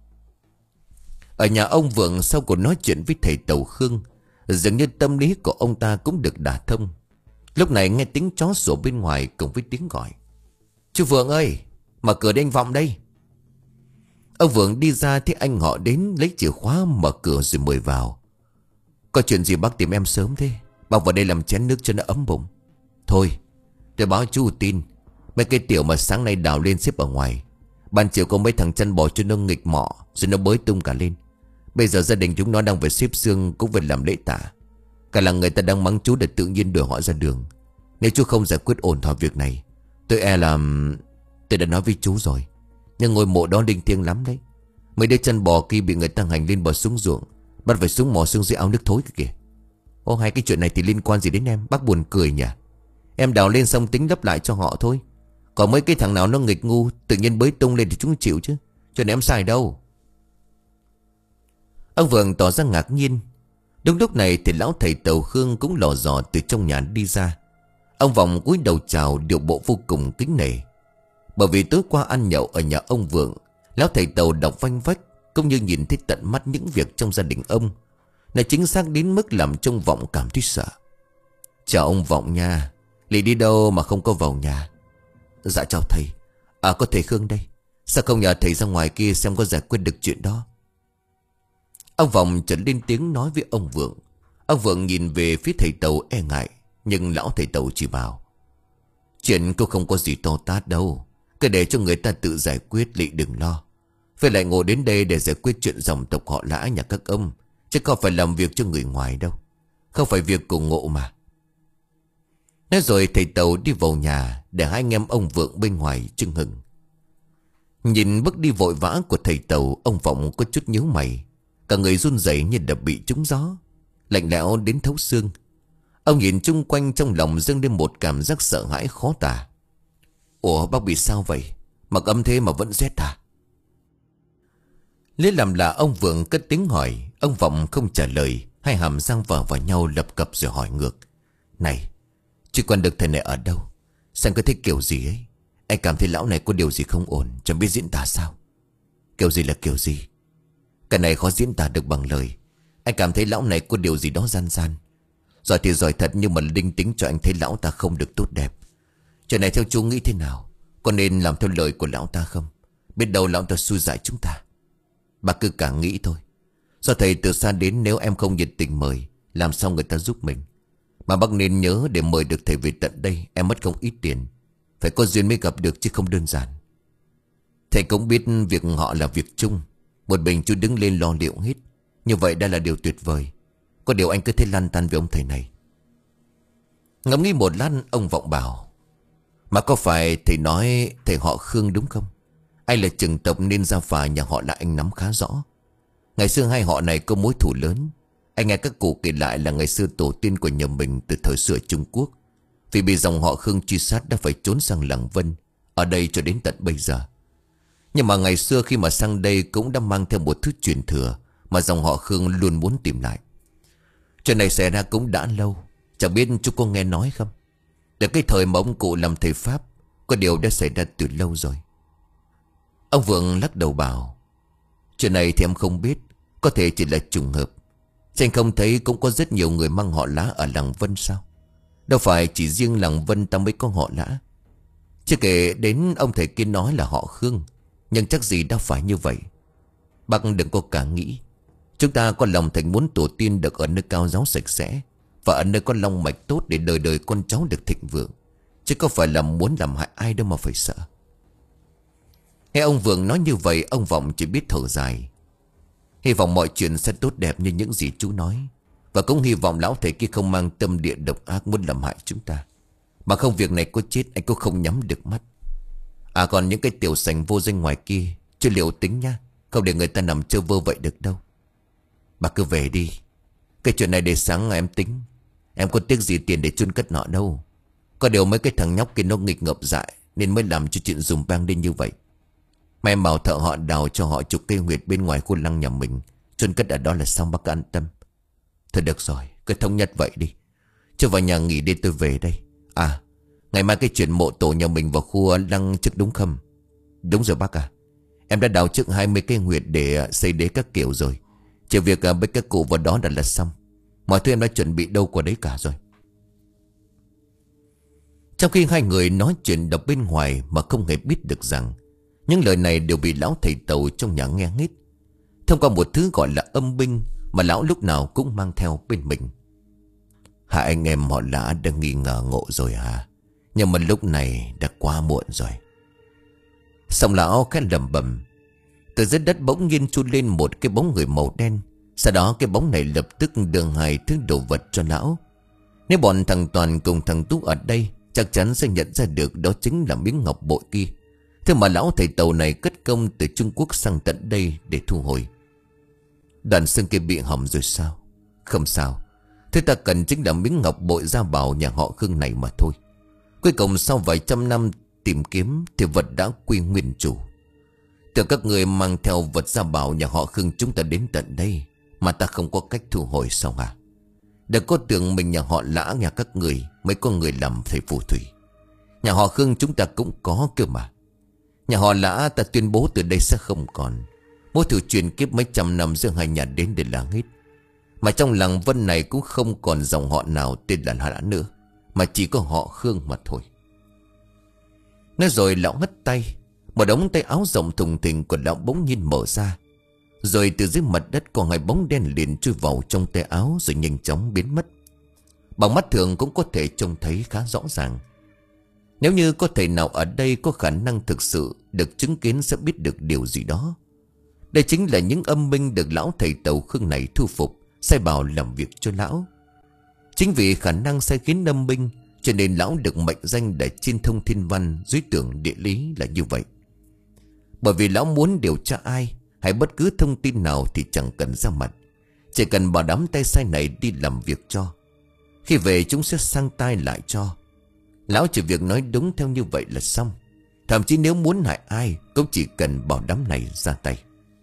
Ở nhà ông Vượng sau cuộc nói chuyện với thầy Tàu Khương, dường như tâm lý của ông ta cũng được đả thông. Lúc này nghe tiếng chó sủa bên ngoài cùng với tiếng gọi: "Chú Vượng ơi, mở cửa để anh Vọng đây." Ông Vượng đi ra thấy anh họ đến, lấy chìa khóa mở cửa rồi mời vào. "Có chuyện gì bác tìm em sớm thế? Bác vào đây làm chén nước cho nó ấm bụng." "Thôi, tôi báo chú tin. Mấy cái tiểu mà sáng nay đào lên xếp ở ngoài, ban chiều có mấy thằng chăn bò cho nó nghịch mọ, rồi nó bới tung cả lên. Bây giờ gia đình chúng nó đang phải xếp xương, cũng phải làm lễ tạ. Cả là người ta đang mắng chú để tự nhiên đuổi họ ra đường. Nếu chú không giải quyết ổn thỏa việc này, tôi e là... Tôi đã nói với chú rồi, nhưng ngôi mộ đó linh thiêng lắm đấy. Mấy đứa chân bò kia bị người ta hành lên bò xuống ruộng, bắt phải xuống mò xương dưới áo nước thối kìa. Ô, hai cái chuyện này thì liên quan gì đến em? Bác buồn cười nhỉ. Em đào lên xong tính lấp lại cho họ thôi. Còn mấy cái thằng nào nó nghịch ngu, tự nhiên bới tung lên thì chúng chịu chứ. Cho nên em sai đâu." Ông Vượng tỏ ra ngạc nhiên. Đúng lúc này thì lão thầy Tàu Khương cũng lò dò từ trong nhà đi ra. Ông Vọng cúi đầu chào, điệu bộ vô cùng kính nể. Bởi vì tối qua ăn nhậu ở nhà ông Vượng, lão thầy Tàu đọc vanh vách, cũng như nhìn thấy tận mắt những việc trong gia đình ông. Nó chính xác đến mức làm trông Vọng cảm thấy sợ. "Chào ông Vọng nha. Lì đi đâu mà không có vào nhà?" "Dạ chào thầy. À, có thầy Khương đây. Sao không nhờ thầy ra ngoài kia xem có giải quyết được chuyện đó?" Ông Vọng chợt lên tiếng nói với ông Vượng. Ông Vượng nhìn về phía thầy Tàu e ngại, nhưng lão thầy Tàu chỉ bảo: "Chuyện cô không có gì to tát đâu. Cứ để cho người ta tự giải quyết, Lị đừng lo. Phải lại ngồi đến đây để giải quyết chuyện dòng tộc họ Lã nhà các ông, chứ không phải làm việc cho người ngoài đâu. Không phải việc của ngộ mà." Nói rồi thầy Tàu đi vào nhà, để hai anh em ông Vượng bên ngoài chưng hừng. Nhìn bước đi vội vã của thầy Tàu, ông Vọng có chút nhíu mày. Cả người run rẩy như đã bị trúng gió, lạnh lẽo đến thấu xương. Ông nhìn chung quanh, trong lòng dâng lên một cảm giác sợ hãi khó tả. "Ủa, bác bị sao vậy? Mặc ấm thế mà vẫn rét à?" Lấy làm là ông Vượng cất tiếng hỏi. Ông Vọng không trả lời, hai hàm răng vào vào nhau lập cập rồi hỏi ngược: "Này, chứ còn được thầy này ở đâu? Sao cứ thích kiểu gì ấy? Anh cảm thấy lão này có điều gì không ổn, chẳng biết diễn tả sao." "Kiểu gì là kiểu gì? Cái này khó diễn tả được bằng lời. Anh cảm thấy lão này có điều gì đó gian gian. Giỏi thì giỏi thật, nhưng mà linh tính cho anh thấy lão ta không được tốt đẹp. Chuyện này theo chú nghĩ thế nào? Có nên làm theo lời của lão ta không? Biết đâu lão ta xui dại chúng ta." "Bà cứ càng nghĩ thôi. Do thầy từ xa đến, nếu em không nhiệt tình mời, làm sao người ta giúp mình? Mà bác nên nhớ, để mời được thầy về tận đây, em mất không ít tiền. Phải có duyên mới gặp được chứ không đơn giản. Thầy cũng biết việc họ là việc chung. Một mình chú đứng lên lo liệu hết. Như vậy đã là điều tuyệt vời. Có điều anh cứ thấy lăn tăn với ông thầy này." Ngẫm nghĩ một lát, ông Vọng bảo: "Mà có phải thầy nói thầy họ Khương đúng không? Anh là trưởng tộc nên gia phả nhà họ là anh nắm khá rõ. Ngày xưa hai họ này có mối thù lớn. Anh nghe các cụ kể lại là ngày xưa tổ tiên của nhà mình từ thời xưa Trung Quốc, vì bị dòng họ Khương truy sát đã phải trốn sang làng Vân, ở đây cho đến tận bây giờ. Nhưng mà ngày xưa khi mà sang đây cũng đã mang theo một thứ truyền thừa mà dòng họ Khương luôn muốn tìm lại. Chuyện này xảy ra cũng đã lâu, chẳng biết chú có nghe nói không? Từ cái thời mà ông cụ làm thầy Pháp, có điều đã xảy ra từ lâu rồi." Ông Vượng lắc đầu bảo: "Chuyện này thì em không biết. Có thể chỉ là trùng hợp. Chứ anh không thấy cũng có rất nhiều người mang họ Lã ở làng Vân sao? Đâu phải chỉ riêng làng Vân ta mới có họ Lã. Chứ kể đến ông thầy kia nói là họ Khương, Nhưng chắc gì đã phải như vậy. Bác đừng có cả nghĩ. Chúng ta có lòng thành muốn tổ tiên được ở nơi cao giáo sạch sẽ, và ở nơi có long mạch tốt để đời đời con cháu được thịnh vượng, chứ có phải là muốn làm hại ai đâu mà phải sợ. Nghe ông Vượng nói như vậy, ông Vọng chỉ biết thở dài. Hy vọng mọi chuyện sẽ tốt đẹp như những gì chú nói. Và cũng hy vọng lão thầy kia không mang tâm địa độc ác muốn làm hại chúng ta. Mà không việc này có chết anh cũng không nhắm được mắt. À còn những cái tiểu sành vô danh ngoài kia, chứ liệu tính nha, không để người ta nằm chơi vơ vậy được đâu. Bà cứ về đi. Cái chuyện này để sáng ngày em tính. Em có tiếc gì tiền để chôn cất nọ đâu. Có điều mấy cái thằng nhóc kia nó nghịch ngợm dại, nên mới làm cho chuyện dùm bang lên như vậy. Mà em bảo thợ họ đào cho họ chục cây huyệt bên ngoài khu lăng nhà mình, chôn cất ở đó là xong, bác an tâm. Thôi được rồi, cứ thống nhất vậy đi. Cho vào nhà nghỉ đi, tôi về đây. À, ngày mai cái chuyện mộ tổ nhà mình vào khu lăng trước đúng không? Đúng rồi bác à. Em đã đào trước hai mươi cây huyệt để xây đế các kiểu rồi. Chỉ việc bê các cụ vào đó đã là xong. Mọi thứ em đã chuẩn bị đâu qua đấy cả rồi. Trong khi hai người nói chuyện đọc bên ngoài mà không hề biết được rằng những lời này đều bị lão thầy Tàu trong nhà nghe hết, thông qua một thứ gọi là âm binh mà lão lúc nào cũng mang theo bên mình. Hai anh em họ Lã đã nghi ngờ ngộ rồi hả? Nhưng mà lúc này đã quá muộn rồi. Xong lão khẽ lẩm bẩm. Từ dưới đất bỗng nhiên chui lên một cái bóng người màu đen. Sau đó cái bóng này lập tức đưa hai thứ đồ vật cho lão. Nếu bọn thằng Toàn cùng thằng Tú ở đây, chắc chắn sẽ nhận ra được đó chính là miếng ngọc bội kia. Thế mà lão thầy Tàu này cất công từ Trung Quốc sang tận đây để thu hồi. Đoạn xương kia bị hỏng rồi sao? Không sao. Thế ta cần chính là miếng ngọc bội gia bảo nhà họ Khương này mà thôi. Cuối cùng sau vài trăm năm tìm kiếm thì vật đã quy nguyên chủ. Từ các người mang theo vật gia bảo nhà họ Khương chúng ta đến tận đây mà ta không có cách thu hồi sao hả? Đừng có tưởng mình nhà họ Lã nhà các người mới có người làm thầy phù thủy. Nhà họ Khương chúng ta cũng có cơ mà. Nhà họ Lã ta tuyên bố từ đây sẽ không còn. Mối thù truyền kiếp mấy trăm năm giữa hai nhà đến để là hết. Mà trong làng Vân này cũng không còn dòng họ nào tên là Lã nữa, mà chỉ có họ Khương mà thôi. Nói rồi lão hất tay. Một đống tay áo rộng thùng thình của lão bỗng nhiên mở ra. Rồi từ dưới mặt đất có hai bóng đen liền chui vào trong tay áo rồi nhanh chóng biến mất. Bằng mắt thường cũng có thể trông thấy khá rõ ràng. Nếu như có thể nào ở đây có khả năng thực sự được chứng kiến sẽ biết được điều gì đó. Đây chính là những âm binh được lão thầy Tàu Khương này thu phục, sai bảo làm việc cho lão. Chính vì khả năng sai khiến âm binh cho nên lão được mệnh danh để chiên thông thiên văn dưới tưởng địa lý là như vậy. Bởi vì lão muốn điều tra ai hay bất cứ thông tin nào thì chẳng cần ra mặt, chỉ cần bảo đám tay sai này đi làm việc cho. Khi về chúng sẽ sang tay lại cho. Lão chỉ việc nói đúng theo như vậy là xong. Thậm chí nếu muốn hại ai cũng chỉ cần bảo đám này ra tay.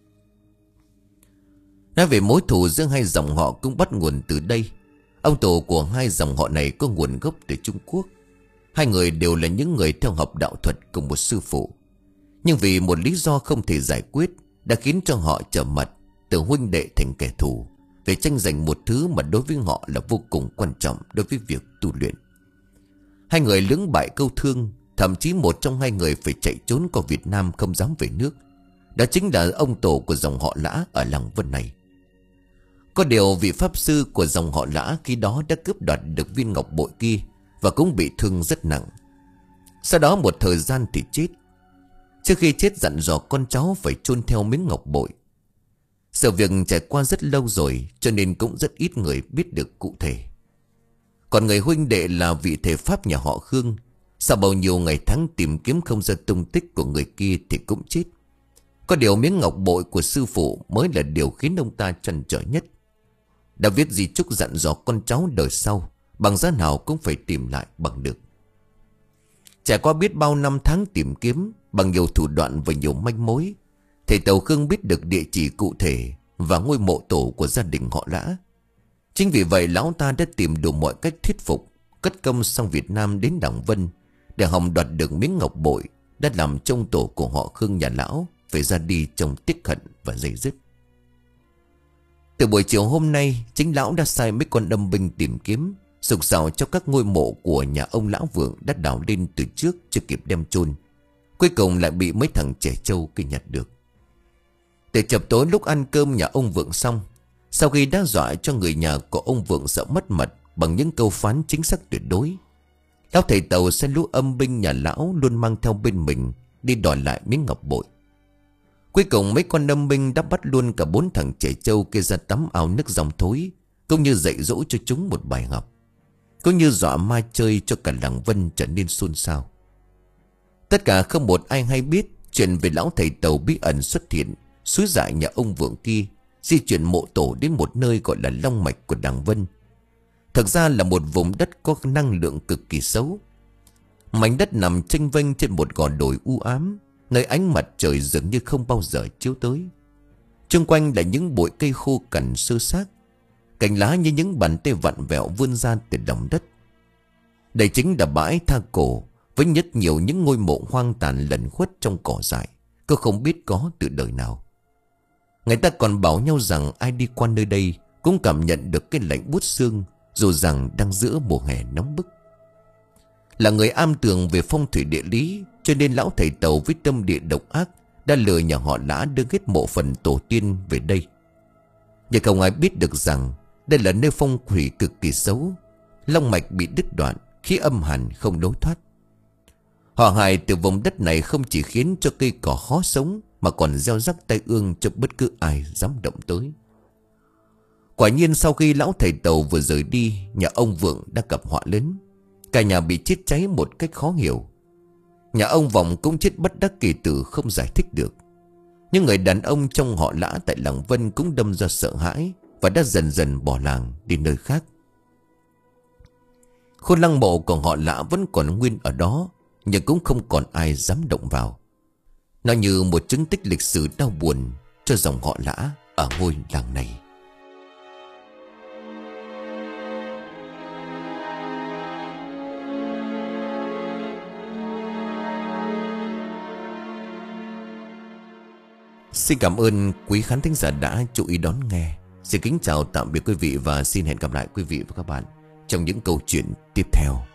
Nói về mối thù giữa hai dòng họ cũng bắt nguồn từ đây. Ông tổ của hai dòng họ này có nguồn gốc từ Trung Quốc. Hai người đều là những người theo học đạo thuật cùng một sư phụ. Nhưng vì một lý do không thể giải quyết đã khiến cho họ trở mặt, từ huynh đệ thành kẻ thù, để tranh giành một thứ mà đối với họ là vô cùng quan trọng đối với việc tu luyện. Hai người lưỡng bại câu thương. Thậm chí một trong hai người phải chạy trốn qua Việt Nam không dám về nước. Đó chính là ông tổ của dòng họ Lã ở làng Vân này. Có điều vị pháp sư của dòng họ Lã khi đó đã cướp đoạt được viên ngọc bội kia và cũng bị thương rất nặng. Sau đó một thời gian thì chết. Trước khi chết dặn dò con cháu phải chôn theo miếng ngọc bội. Sự việc trải qua rất lâu rồi cho nên cũng rất ít người biết được cụ thể. Còn người huynh đệ là vị thầy pháp nhà họ Khương, sau bao nhiêu ngày tháng tìm kiếm không ra tung tích của người kia thì cũng chết. Có điều miếng ngọc bội của sư phụ mới là điều khiến ông ta trăn trở nhất. Đã viết di chúc dặn dò con cháu đời sau bằng giá nào cũng phải tìm lại bằng được. Trải qua biết bao năm tháng tìm kiếm bằng nhiều thủ đoạn và nhiều manh mối, thầy Tàu Khương biết được địa chỉ cụ thể và ngôi mộ tổ của gia đình họ Lã. Chính vì vậy lão ta đã tìm đủ mọi cách thuyết phục, cất công sang Việt Nam đến Đảng Vân để hòng đoạt được miếng ngọc bội đã làm trông tổ của họ Khương nhà lão phải ra đi trong tiếc hận và dây dứt. Từ buổi chiều hôm nay, chính lão đã sai mấy con đâm binh tìm kiếm, sục sạo cho các ngôi mộ của nhà ông lão Vượng đã đào lên từ trước chưa kịp đem chôn. Cuối cùng lại bị mấy thằng trẻ trâu kia nhặt được. Từ chập tối lúc ăn cơm nhà ông Vượng xong, sau khi đã dọa cho người nhà của ông Vượng sợ mất mật bằng những câu phán chính xác tuyệt đối, lão thầy Tàu sẽ lũ âm binh nhà lão luôn mang theo bên mình đi đòi lại miếng ngọc bội. Cuối cùng mấy con âm binh đã bắt luôn cả bốn thằng trẻ trâu kia ra tắm ao nước dòng thối, cũng như dạy dỗ cho chúng một bài học, cũng như dọa ma chơi cho cả làng Vân trở nên xôn xao. Tất cả không một ai hay biết chuyện về lão thầy Tàu bí ẩn xuất hiện suối dại nhà ông Vượng kia, di chuyển mộ tổ đến một nơi gọi là long mạch của làng Vân. Thực ra là một vùng đất có năng lượng cực kỳ xấu. Mảnh đất nằm chênh vênh trên một gò đồi u ám, nơi ánh mặt trời dường như không bao giờ chiếu tới. Xung quanh là những bụi cây khô cằn sơ xác, cành lá như những bàn tay vặn vẹo vươn ra từ lòng đất. Đây chính là bãi tha cổ với rất nhiều những ngôi mộ hoang tàn lẩn khuất trong cỏ dại, cô không biết có từ đời nào. Người ta còn bảo nhau rằng ai đi qua nơi đây cũng cảm nhận được cái lạnh buốt xương, dù rằng đang giữa mùa hè nóng bức. Là người am tường về phong thủy địa lý, cho nên lão thầy Tàu với tâm địa độc ác đã lừa nhà họ Lã đưa hết mộ phần tổ tiên về đây. Nhưng không ai biết được rằng đây là nơi phong thủy cực kỳ xấu, long mạch bị đứt đoạn, khí âm hàn không lối thoát. Họa hại từ vùng đất này không chỉ khiến cho cây cỏ khó sống, mà còn gieo rắc tai ương cho bất cứ ai dám động tới. Quả nhiên sau khi lão thầy Tàu vừa rời đi, nhà ông Vượng đã gặp họa lớn. Cả nhà bị chết cháy một cách khó hiểu. Nhà ông Vọng cũng chết bất đắc kỳ tử không giải thích được. Nhưng người đàn ông trong họ Lã tại làng Vân cũng đâm ra sợ hãi và đã dần dần bỏ làng đi nơi khác. Khu lăng mộ của họ Lã vẫn còn nguyên ở đó, nhưng cũng không còn ai dám động vào. Nó như một chứng tích lịch sử đau buồn cho dòng họ Lã ở ngôi làng này. Xin cảm ơn quý khán thính giả đã chú ý đón nghe. Xin kính chào tạm biệt quý vị và xin hẹn gặp lại quý vị và các bạn trong những câu chuyện tiếp theo.